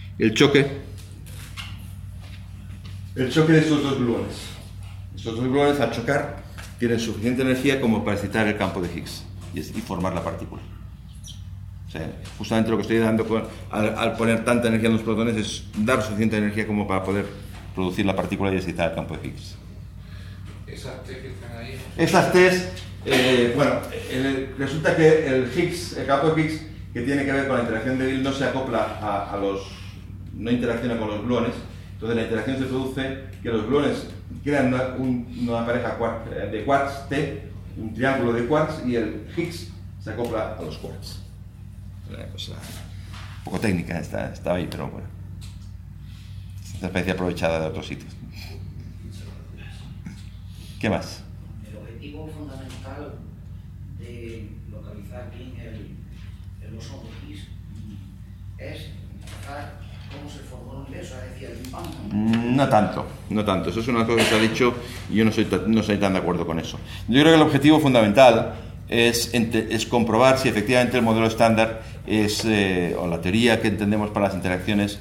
el choque de estos dos gluones. Estos dos gluones, al chocar, tienen suficiente energía como para excitar el campo de Higgs y formar la partícula. O sea, justamente lo que estoy dando al poner tanta energía en los protones es dar suficiente energía como para poder producir la partícula y excitar el campo de Higgs. Esas T que están ahí. Estas T's, resulta que el campo de Higgs, que tiene que ver con la interacción débil, no se acopla no interacciona con los gluones. Entonces la interacción se produce que los gluones crean una pareja de quarks T, un triángulo de quarks, y el Higgs se acopla a los quarks. Una cosa un poco técnica, está ahí, pero bueno. Es una especie aprovechada de otros sitios. ¿Qué más? El objetivo fundamental de localizar bien el bosón de Higgs es encontrar cómo se formó el universo, es decir, el Big Bang, ¿no? No tanto. Eso es una cosa que se ha dicho y yo no soy tan de acuerdo con eso. Yo creo que el objetivo fundamental es comprobar si efectivamente el modelo estándar o la teoría que entendemos para las interacciones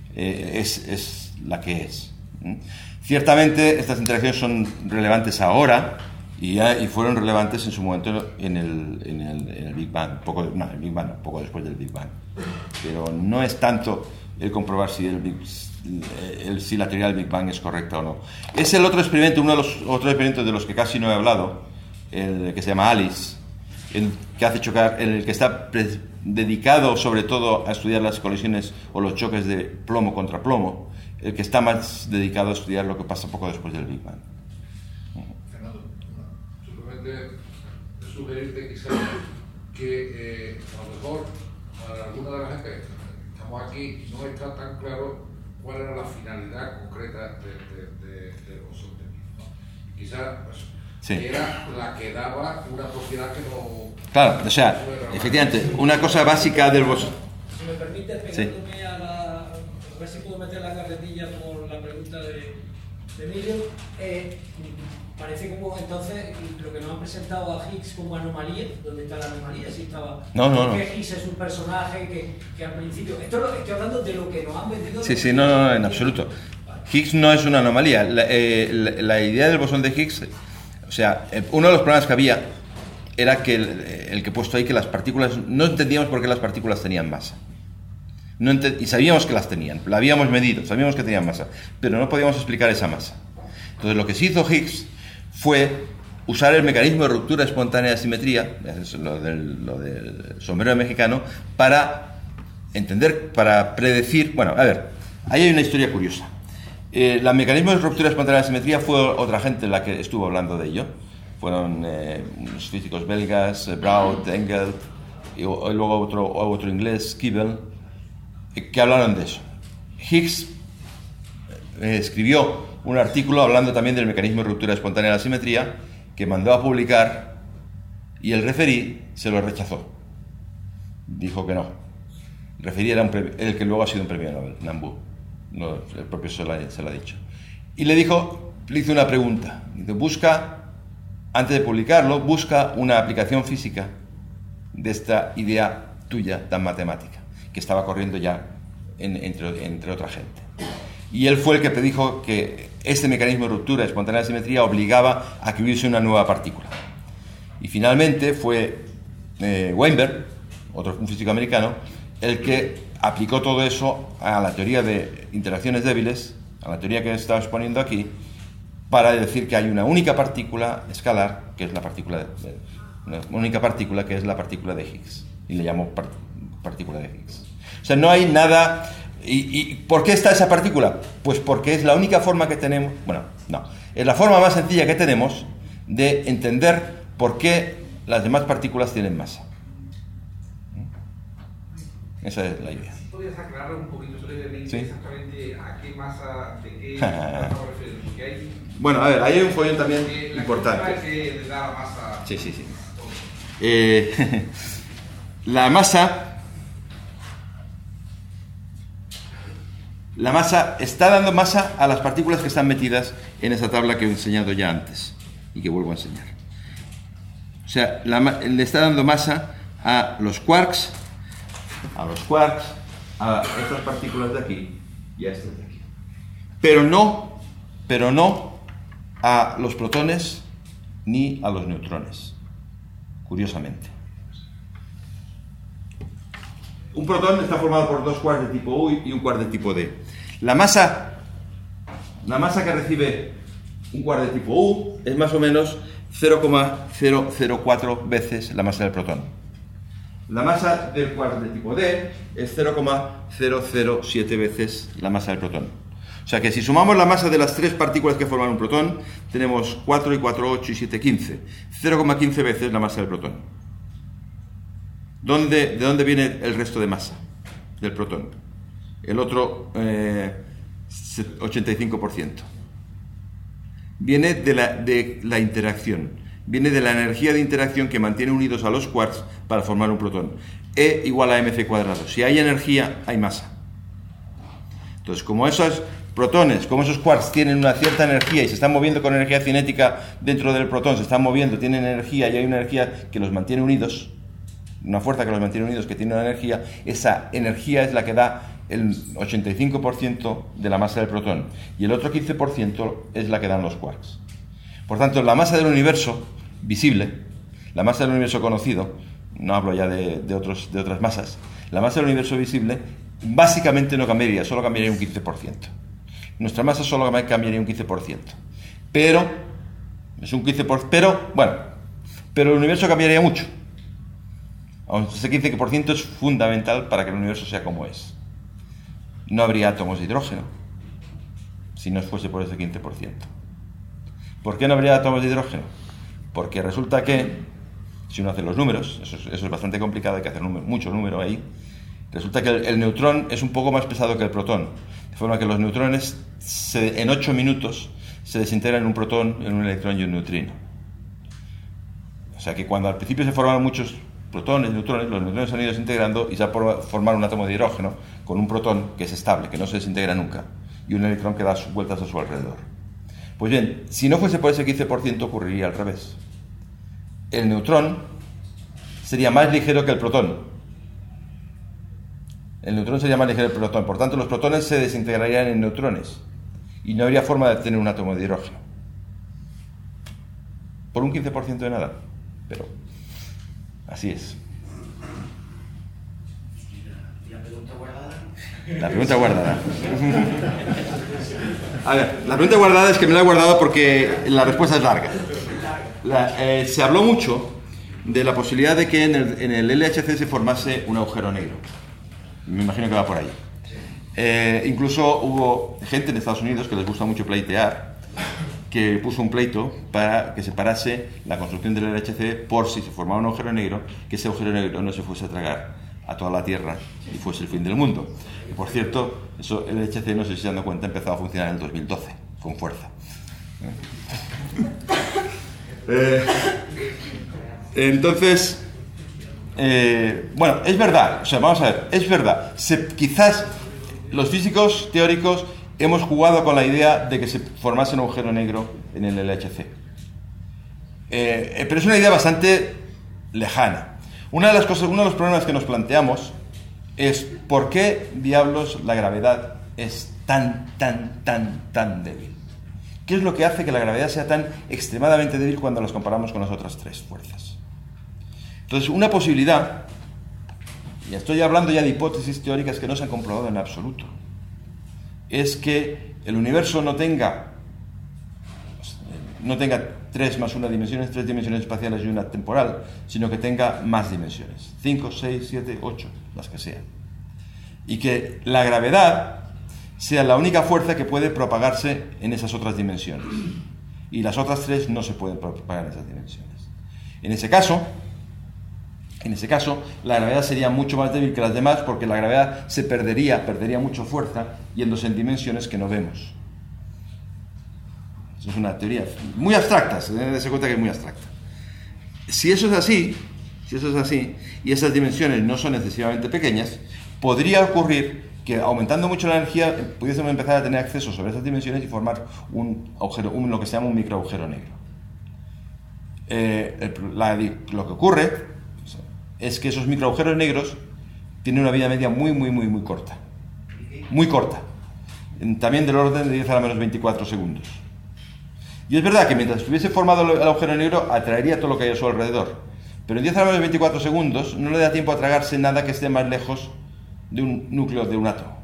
es la que es. Ciertamente estas interacciones son relevantes ahora y fueron relevantes en su momento en el Big Bang, poco después del Big Bang. Pero no es tanto el comprobar si la teoría del Big Bang es correcta o no. Es el otro experimento, uno de los otros experimentos de los que casi no he hablado, el que se llama ALICE, que hace chocar, el que está dedicado sobre todo a estudiar las colisiones o los choques de plomo contra plomo, el que está más dedicado a estudiar lo que pasa poco después del Big Bang. Fernando, simplemente sugerirte quizás que a lo mejor para alguna de la gente que estamos aquí no está tan claro cuál era la finalidad concreta del bosón de Higgs, ¿no? Quizás pues, Sí. era la que daba una propiedad que no... Claro, o sea, efectivamente, una cosa básica del bosón... Si me permite, pegándome a ver si puedo meter la carretilla por la pregunta de Emilio, parece como entonces lo que nos han presentado a Higgs como anomalía. ¿Dónde está la anomalía? Si estaba... No. Que Higgs es un personaje que al principio... Estoy hablando de lo que nos han vendido... Sí, no, en absoluto. Higgs no es una anomalía. La idea del bosón de Higgs... O sea, uno de los problemas que había era que el que he puesto ahí, que las partículas... No entendíamos por qué las partículas tenían masa. Y sabíamos que las tenían, la habíamos medido, sabíamos que tenían masa, pero no podíamos explicar esa masa. Entonces lo que sí hizo Higgs fue usar el mecanismo de ruptura espontánea de simetría, es lo del sombrero mexicano, para entender, para predecir... Bueno, a ver, ahí hay una historia curiosa. El mecanismo de ruptura espontánea de simetría fue otra gente la que estuvo hablando de ello. Fueron unos físicos belgas, Braud, Engel, y luego otro inglés, Kibble, que hablaron de eso. Higgs escribió un artículo hablando también del mecanismo de ruptura espontánea de la simetría, que mandó a publicar, y el referí se lo rechazó. Dijo que no. El referí era el que luego ha sido un premio Nobel, Nambu. No, el propio se lo ha dicho. Y le hizo una pregunta. Dice, antes de publicarlo, busca una aplicación física de esta idea tuya tan matemática, que estaba corriendo ya entre otra gente. Y él fue el que predijo que este mecanismo de ruptura espontánea de simetría obligaba a que hubiese una nueva partícula. Y finalmente fue Weinberg, un físico americano, el que aplicó todo eso a la teoría de interacciones débiles, a la teoría que estaba exponiendo aquí, para decir que hay una única partícula escalar, que es la partícula una única partícula que es la partícula de Higgs, y le llamó partícula de Higgs. O sea, no hay nada... ¿Y por qué está esa partícula? Pues porque es la única forma que tenemos... Bueno, no. Es la forma más sencilla que tenemos de entender por qué las demás partículas tienen masa. Esa es la idea. ¿Podrías aclarar un poquito brevemente ¿Sí? exactamente a qué masa, de qué masa estamos refiriendo? Porque hay... Bueno, a ver, ahí hay un follón también la importante. que le da la masa... Sí. La masa está dando masa a las partículas que están metidas en esa tabla que he enseñado ya antes y que vuelvo a enseñar. O sea, le está dando masa a los quarks a estas partículas de aquí y a estas de aquí. Pero no a los protones ni a los neutrones, curiosamente. Un protón está formado por dos quarks de tipo U y un quark de tipo D. La masa que recibe un quark de tipo U es más o menos 0,004 veces la masa del protón. La masa del quark de tipo D es 0,007 veces la masa del protón. O sea que si sumamos la masa de las tres partículas que forman un protón, tenemos 4 y 4, 8 y 7, 15. 0,15 veces la masa del protón. ¿De dónde viene el resto de masa del protón? El otro 85%. Viene de la interacción. Viene de la energía de interacción que mantiene unidos a los quarks para formar un protón. E igual a mc². Si hay energía, hay masa. Entonces, como esos protones, como esos quarks tienen una cierta energía y se están moviendo con energía cinética dentro del protón, se están moviendo, tienen energía y hay una energía que los mantiene unidos, una fuerza que los mantiene unidos, que tiene una energía, esa energía es la que da el 85% de la masa del protón y el otro 15% es la que dan los quarks. Por tanto, la masa del universo visible, la masa del universo conocido, no hablo ya de otras masas, la masa del universo visible básicamente no cambiaría, solo cambiaría un 15%. Nuestra masa solo cambiaría un 15%. Pero, es un 15%, pero el universo cambiaría mucho. Ese 15% es fundamental para que el universo sea como es. No habría átomos de hidrógeno si no fuese por ese 15%. ¿Por qué no habría átomos de hidrógeno? Porque resulta que, si uno hace los números, eso es bastante complicado, hay que hacer mucho número ahí, resulta que el neutrón es un poco más pesado que el protón, de forma que los neutrones en 8 minutos se desintegran en un protón, en un electrón y un neutrino. O sea que cuando al principio se formaron muchos protones, neutrones, los neutrones se han ido desintegrando y se ha formado un átomo de hidrógeno con un protón que es estable, que no se desintegra nunca, y un electrón que da vueltas a su alrededor. Pues bien, si no fuese por ese 15% ocurriría al revés. El neutrón sería más ligero que el protón. El neutrón sería más ligero que el protón. Por tanto, los protones se desintegrarían en neutrones y no habría forma de tener un átomo de hidrógeno. Por un 15% de nada. Pero así es. La pregunta guardada. La pregunta guardada. A ver, la pregunta guardada es que me la he guardado porque la respuesta es larga. Se habló mucho de la posibilidad de que en el LHC se formase un agujero negro. Me imagino que va por ahí. Incluso hubo gente en Estados Unidos que les gusta mucho pleitear, que puso un pleito para que se parase la construcción del LHC por si se formaba un agujero negro, que ese agujero negro no se fuese a tragar a toda la Tierra y fuese el fin del mundo. Y por cierto, eso el LHC, no sé si se han dado cuenta, empezó a funcionar en el 2012, con fuerza. Entonces, bueno, es verdad, o sea, vamos a ver, es verdad, quizás los físicos teóricos hemos jugado con la idea de que se formase un agujero negro en el LHC. Pero es una idea bastante lejana. Uno de los problemas que nos planteamos es ¿por qué diablos la gravedad es tan débil? ¿Qué es lo que hace que la gravedad sea tan extremadamente débil cuando las comparamos con las otras tres fuerzas? Entonces, una posibilidad, y estoy hablando ya de hipótesis teóricas que no se han comprobado en absoluto, es que el universo no tenga 3 más 1 dimensiones, 3 dimensiones espaciales y una temporal, sino que tenga más dimensiones, 5, 6, 7, 8, las que sean. Y que la gravedad sea la única fuerza que puede propagarse en esas otras dimensiones. Y las otras 3 no se pueden propagar en esas dimensiones. En ese caso, la gravedad sería mucho más débil que las demás, porque la gravedad perdería mucha fuerza yéndose en dimensiones que no vemos. Eso es una teoría muy abstracta, se debe darse cuenta que es muy abstracta. Si eso es así, y esas dimensiones no son excesivamente pequeñas, podría ocurrir que aumentando mucho la energía pudiésemos empezar a tener acceso sobre esas dimensiones y formar lo que se llama un microagujero negro. Lo que ocurre es que esos microagujeros negros tiene una vida media muy corta. Muy corta. También del orden de 10 a la menos 24 segundos. Y es verdad que mientras estuviese formado el agujero negro, atraería todo lo que hay a su alrededor. Pero en 10 a la menos 24 segundos no le da tiempo a tragarse nada que esté más lejos de un núcleo de un átomo.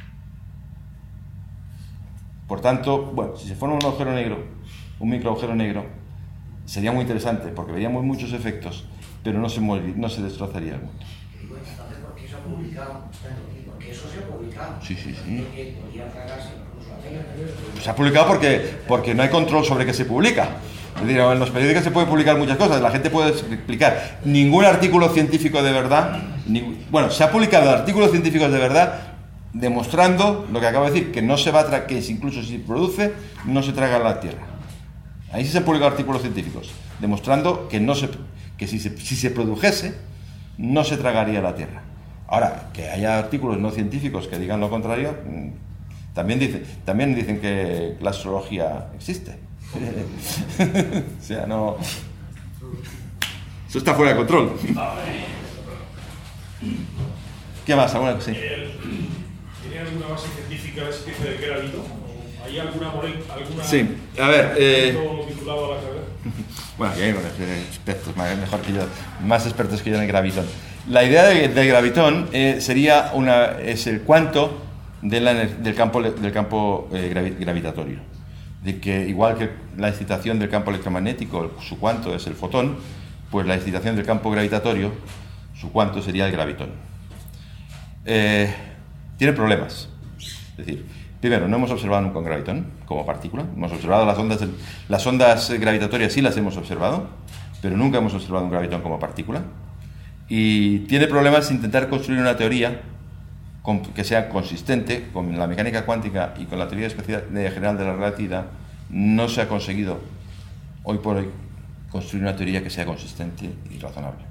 Por tanto, bueno, si se forma un agujero negro, un microagujero negro, sería muy interesante porque veríamos muchos efectos, pero no se destrozaría el mundo. Digo, entonces, ¿por qué se ha publicado? Porque eso se ha publicado. Sí. Que podía tragarse incluso la tela. Se ha publicado porque no hay control sobre qué se publica. Es decir, en los periódicos se puede publicar muchas cosas, la gente puede explicar. Ningún artículo científico de verdad, bueno, se ha publicado artículos científicos de verdad demostrando lo que acabo de decir, que no se va a que incluso si produce, no se traga la Tierra. Ahí sí se han publicado artículos científicos demostrando que si se produjese, no se tragaría la Tierra. Ahora, que haya artículos no científicos que digan lo contrario, también dicen que la astrología existe. O sea, no... Eso está fuera de control. ¿Qué más? ¿Alguna cosa? ¿Tiene alguna base científica ese tipo de gravito? ¿Hay alguna Sí, a ver... vinculado a la gravedad? Bueno, aquí hay expertos, mejor que yo, más expertos que yo en el gravitón. La idea del gravitón es el cuanto del campo gravitatorio. De que igual que la excitación del campo electromagnético, su cuanto es el fotón, pues la excitación del campo gravitatorio, su cuanto sería el gravitón. Tiene problemas. Es decir, primero, no hemos observado nunca un gravitón como partícula. Hemos observado las ondas gravitatorias, sí las hemos observado, pero nunca hemos observado un gravitón como partícula. Y tiene problemas intentar construir una teoría que sea consistente con la mecánica cuántica y con la teoría general de la relatividad. No se ha conseguido hoy por hoy construir una teoría que sea consistente y razonable.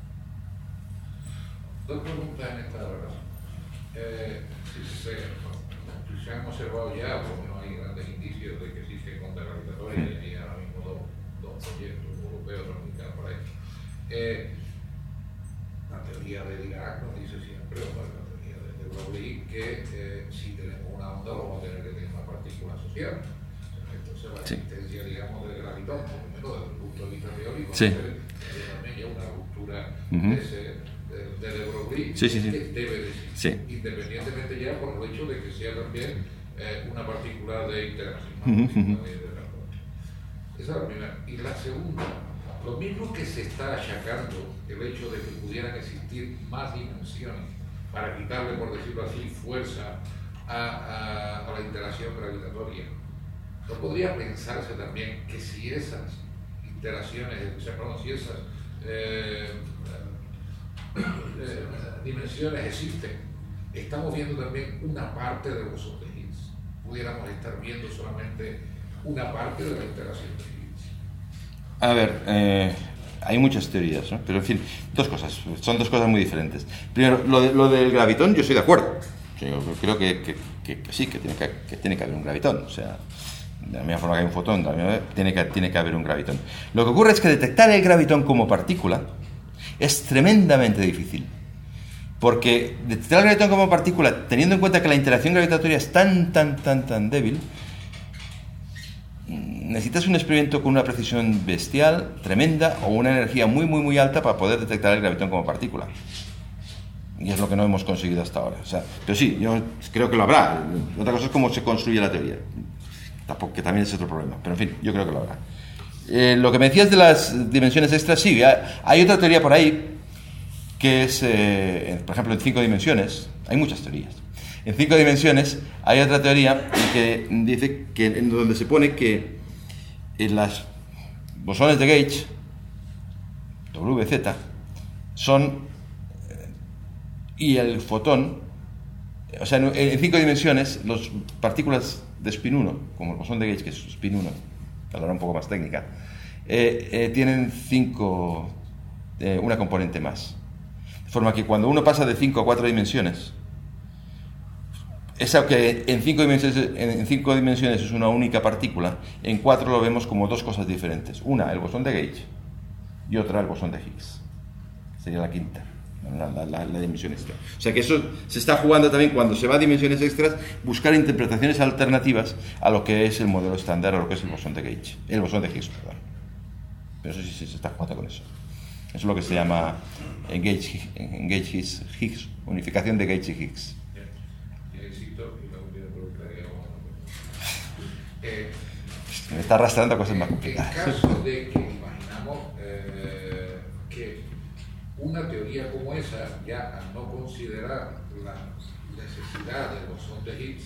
Dos preguntas en esta relación. Si se han observado ya, porque no hay grandes indicios de que existen ondas gravitatorias, y hay ahora mismo dos proyectos europeos americanos por ahí. La teoría de Dirac nos dice siempre, la teoría de Broglie, que si tenemos una onda vamos a tener que tener una partícula asociada. Entonces la existencia, digamos, del gravitón, por lo menos desde el punto de vista teórico, también ya una ruptura de Broglie que debe de existir, independientemente ya por el hecho de que sea también una partícula de interacción. Esa es la primera. Y la segunda, lo mismo que se está achacando el hecho de que pudieran existir más dimensiones para quitarle, por decirlo así, fuerza a la interacción gravitatoria, ¿no podría pensarse también que si esas interacciones, si esas dimensiones existen, estamos viendo también una parte del bosón de Higgs? Pudiéramos estar viendo solamente una parte de la interacción de Higgs. A ver, hay muchas teorías, ¿no? Pero en fin, son dos cosas muy diferentes. Primero, lo del gravitón, yo estoy de acuerdo. Yo creo que sí, que tiene que haber un gravitón. O sea, de la misma forma que hay un fotón, de la misma manera tiene que haber un gravitón. Lo que ocurre es que detectar el gravitón como partícula es tremendamente difícil. Porque detectar el gravitón como partícula, teniendo en cuenta que la interacción gravitatoria es tan débil, necesitas un experimento con una precisión bestial, tremenda, o una energía muy alta para poder detectar el gravitón como partícula. Y es lo que no hemos conseguido hasta ahora. O sea, pero sí, yo creo que lo habrá. Otra cosa es cómo se construye la teoría, que también es otro problema. Pero en fin, yo creo que lo habrá. Lo que me decías de las dimensiones extras, sí, hay otra teoría por ahí que es, por ejemplo, en 5 dimensiones. Hay muchas teorías. En 5 dimensiones hay otra teoría que dice que en donde se pone que en las bosones de Gauge, WZ, son y el fotón, o sea, en 5 dimensiones las partículas de spin 1, como el bosón de Gauge, que es spin 1, que hablará un poco más técnica, tienen una componente más. De forma que cuando uno pasa de 5 a 4 dimensiones, esa que en 5 dimensiones es una única partícula, en 4 lo vemos como dos cosas diferentes. Una, el bosón de Gauge, y otra, el bosón de Higgs. Sería la quinta. la dimensión extra. O sea que eso se está jugando también cuando se va a dimensiones extras, buscar interpretaciones alternativas a lo que es el modelo estándar, a lo que es el bosón de Gauge, el bosón de Higgs, perdón. Pero eso sí se está jugando con eso. Eso es lo que se llama Gauge Higgs, unificación de Gauge y Higgs. Me está arrastrando a cosas más complicadas. En caso de que imaginamos que una teoría como esa, ya al no considerar la necesidad del bosón de Higgs,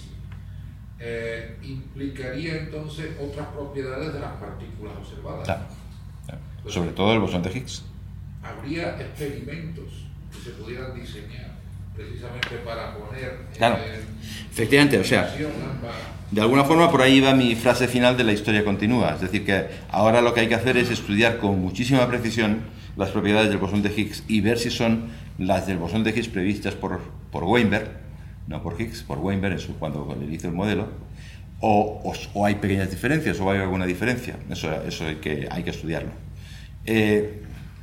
implicaría entonces otras propiedades de las partículas observadas. Claro. Sobre todo el bosón de Higgs. Habría experimentos que se pudieran diseñar precisamente para poner claro, efectivamente, o sea, de alguna forma por ahí va mi frase final de la historia continúa, es decir, que ahora lo que hay que hacer es estudiar con muchísima precisión las propiedades del bosón de Higgs y ver si son las del bosón de Higgs previstas por Weinberg, no por Higgs, por Weinberg cuando le hizo el modelo, o hay pequeñas diferencias o hay alguna diferencia. Eso hay que estudiarlo. El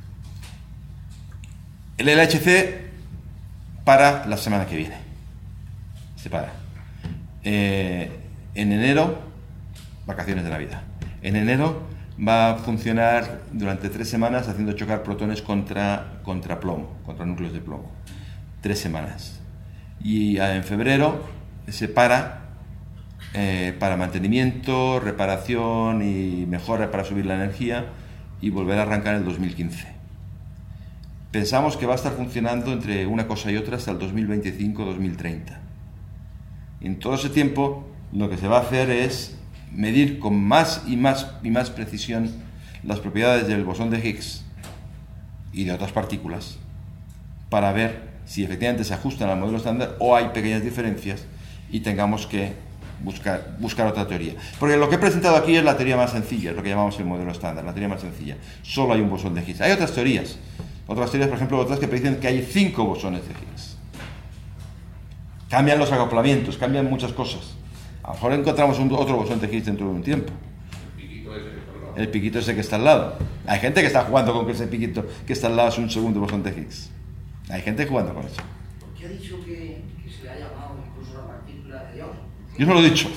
LHC para la semana que viene. Se para. En enero, vacaciones de Navidad. En enero va a funcionar durante 3 semanas haciendo chocar protones contra plomo, contra núcleos de plomo. 3 semanas. Y en febrero se para mantenimiento, reparación y mejora para subir la energía y volver a arrancar en el 2015. Pensamos que va a estar funcionando entre una cosa y otra hasta el 2025-2030. En todo ese tiempo lo que se va a hacer es medir con más y más precisión las propiedades del bosón de Higgs y de otras partículas para ver si efectivamente se ajustan al modelo estándar o hay pequeñas diferencias y tengamos que buscar otra teoría. Porque lo que he presentado aquí es la teoría más sencilla, es lo que llamamos el modelo estándar, la teoría más sencilla. Solo hay un bosón de Higgs. Hay otras teorías, por ejemplo, otras que predicen que hay 5 bosones de Higgs. Cambian los acoplamientos, cambian muchas cosas. A lo mejor encontramos otro bosón de Higgs dentro de un tiempo. El piquito ese que está al lado. Hay gente que está jugando con que ese piquito que está al lado es un segundo bosón de Higgs. Hay gente jugando con eso. ¿Por qué ha dicho que se le ha llamado incluso la partícula de Dios? Yo no lo he dicho.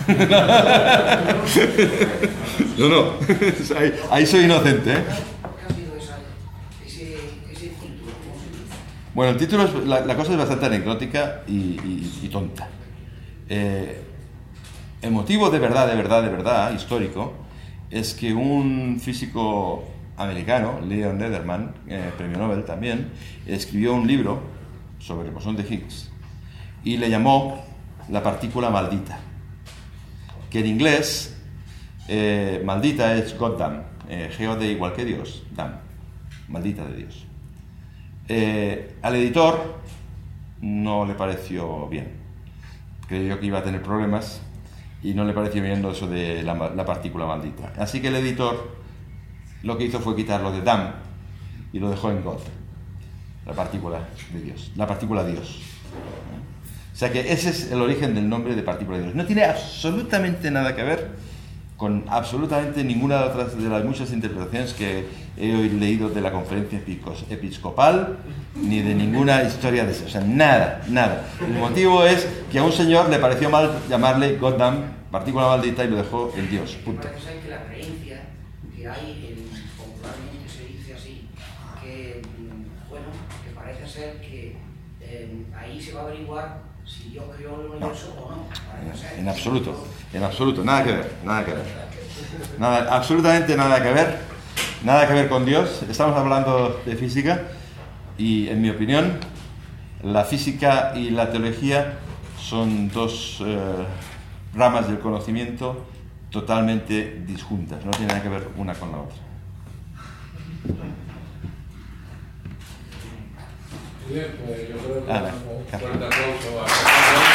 No. Ahí soy inocente, ¿eh? ¿Qué ha sido ese título? Bueno, el título, la cosa es bastante anecdótica y tonta. El motivo de verdad, histórico, es que un físico americano, Leon Lederman, premio Nobel también, escribió un libro sobre el bosón de Higgs y le llamó la partícula maldita, que en inglés maldita es Goddamn, G-O-D igual que Dios, damn, maldita de Dios. Al editor no le pareció bien, creyó que iba a tener problemas y no le pareció bien eso de la partícula maldita. Así que el editor lo que hizo fue quitarlo de damn y lo dejó en God, la partícula de Dios, la partícula Dios. O sea que ese es el origen del nombre de partícula de Dios. No tiene absolutamente nada que ver con absolutamente ninguna de las muchas interpretaciones que he leído de la conferencia episcopal, ni de ninguna historia de eso. O sea, nada. El motivo es que a un señor le pareció mal llamarle Goddamn, partícula maldita, y lo dejó en Dios. Punto. Parece ser que la creencia que hay, popularmente se dice así, que, que parece ser que ahí se va a averiguar si Dios creó el universo o no. En absoluto, nada que ver. Absolutamente nada que ver con Dios. Estamos hablando de física y, en mi opinión, la física y la teología son dos ramas del conocimiento totalmente disjuntas, no tienen nada que ver una con la otra. Bien, pues yo creo que un fuerte aplauso a